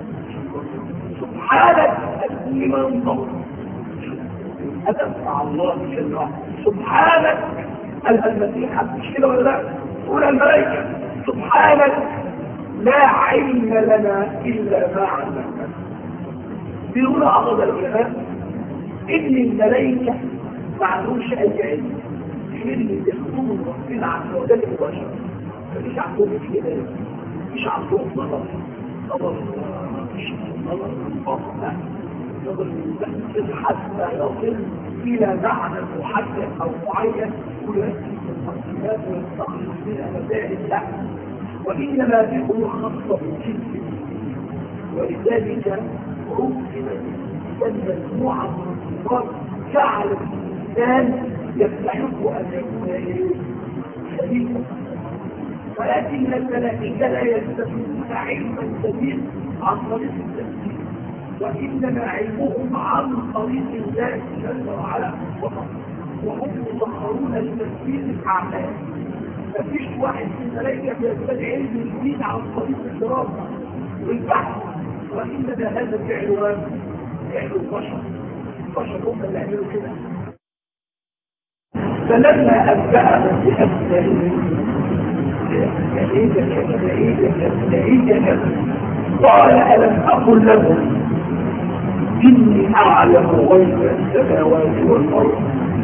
سبحانك لمن ضل أدب مع الله جل وعلا. سبحانك المسيح مش كده ولا لا؟ تقول الملائكة سبحانك لا علم لنا إلا ما علمتنا. بيقول أعظم العلماء إن الملائكة ما عندهمش أي علم غير اللي بيخدموا ربنا عز وجل البشر، فمش عندهم كده، مش عندهم نظر نظر مش نظر منفصل، نظر مستقبل حتى يصل إلى معنى محدد أو معين ويؤدي التقسيمات ويستخرج منها مسائل لا، وإنما بأمور خاصة بالجنس. ولذلك ركبت أن مجموعة من الصفات جعل الإنسان يستحق أن يكون سليما، ولكن الملائكة لا يستفيدون علما سليما عن طريق التفسير، وإنما علمهم عن طريق الله جل وعلا فقط، وهم مسخرون لتفسير الأعمال. مفيش واحد من الملائكة يستدعي علم جديد عن طريق الدراسة والبحث، وإنما هذا فعل فعل البشر. البشر هم اللي يعملوا كده. فلما أنبأهم بأسمائهم قال ألم أقل لهم إني أعلم غيب السماوات والأرض.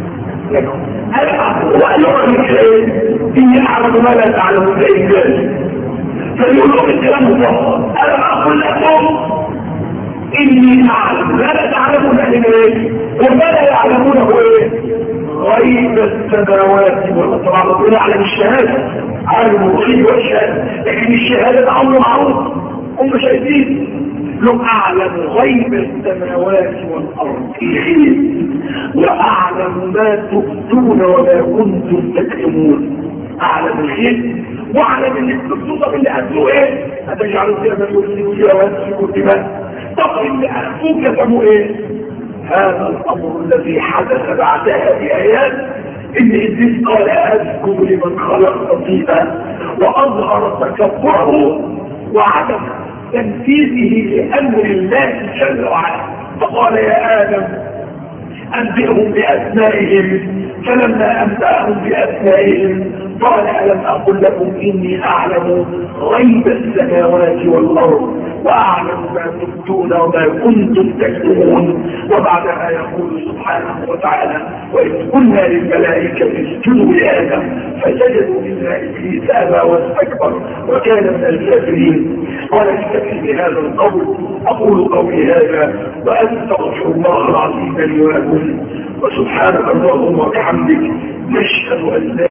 أنا وأنا إني أعلم ما لا تعلمون إلا فيقولوا الكلام الله. ألم أقل لكم إني أعلم ما لا تعلمون إلا وما لا يعلمونه إيه غيب السماوات والأرض. طبعا ربنا يعلم الشهادة، عالم الغيب والشهادة، لكن الشهادة أمر معروف هم شايفين. لو أعلم غيب السماوات والأرض وأعلم ما تبدون وما كنتم تكتمون. أعلم الغيب وأعلم اللي بتبدون اللي أتلوه إيه؟ أتجعلوا فيها من يرسلوا فيها ويسفكوا الدماء. طب اللي أتلوه كتبوا إيه؟ هذا الأمر الذي حدث بعدها بآيات إن إبليس قال أسجد لمن خلق طيبا، وأظهر تكبره وعدم تنفيذه لأمر الله جل وعلا. فقال يا آدم أنبئهم بأسمائهم، فلما أنبأهم بأسمائهم قال ألم أقل لكم إني أعلم غيب السماوات والأرض وأعلم ما تبدون وما كنتم تكتمون. وبعدها يقول سبحانه وتعالى وإذ قلنا للملائكة اسجدوا لآدم فسجدوا إلا إبليس أبى واستكبر وكان من الكافرين. ولا أكتفي بهذا القول، أقول قولي هذا وأستغفر الله العظيم لي ولكم، وسبحانك اللهم وبحمدك نشهد أن لا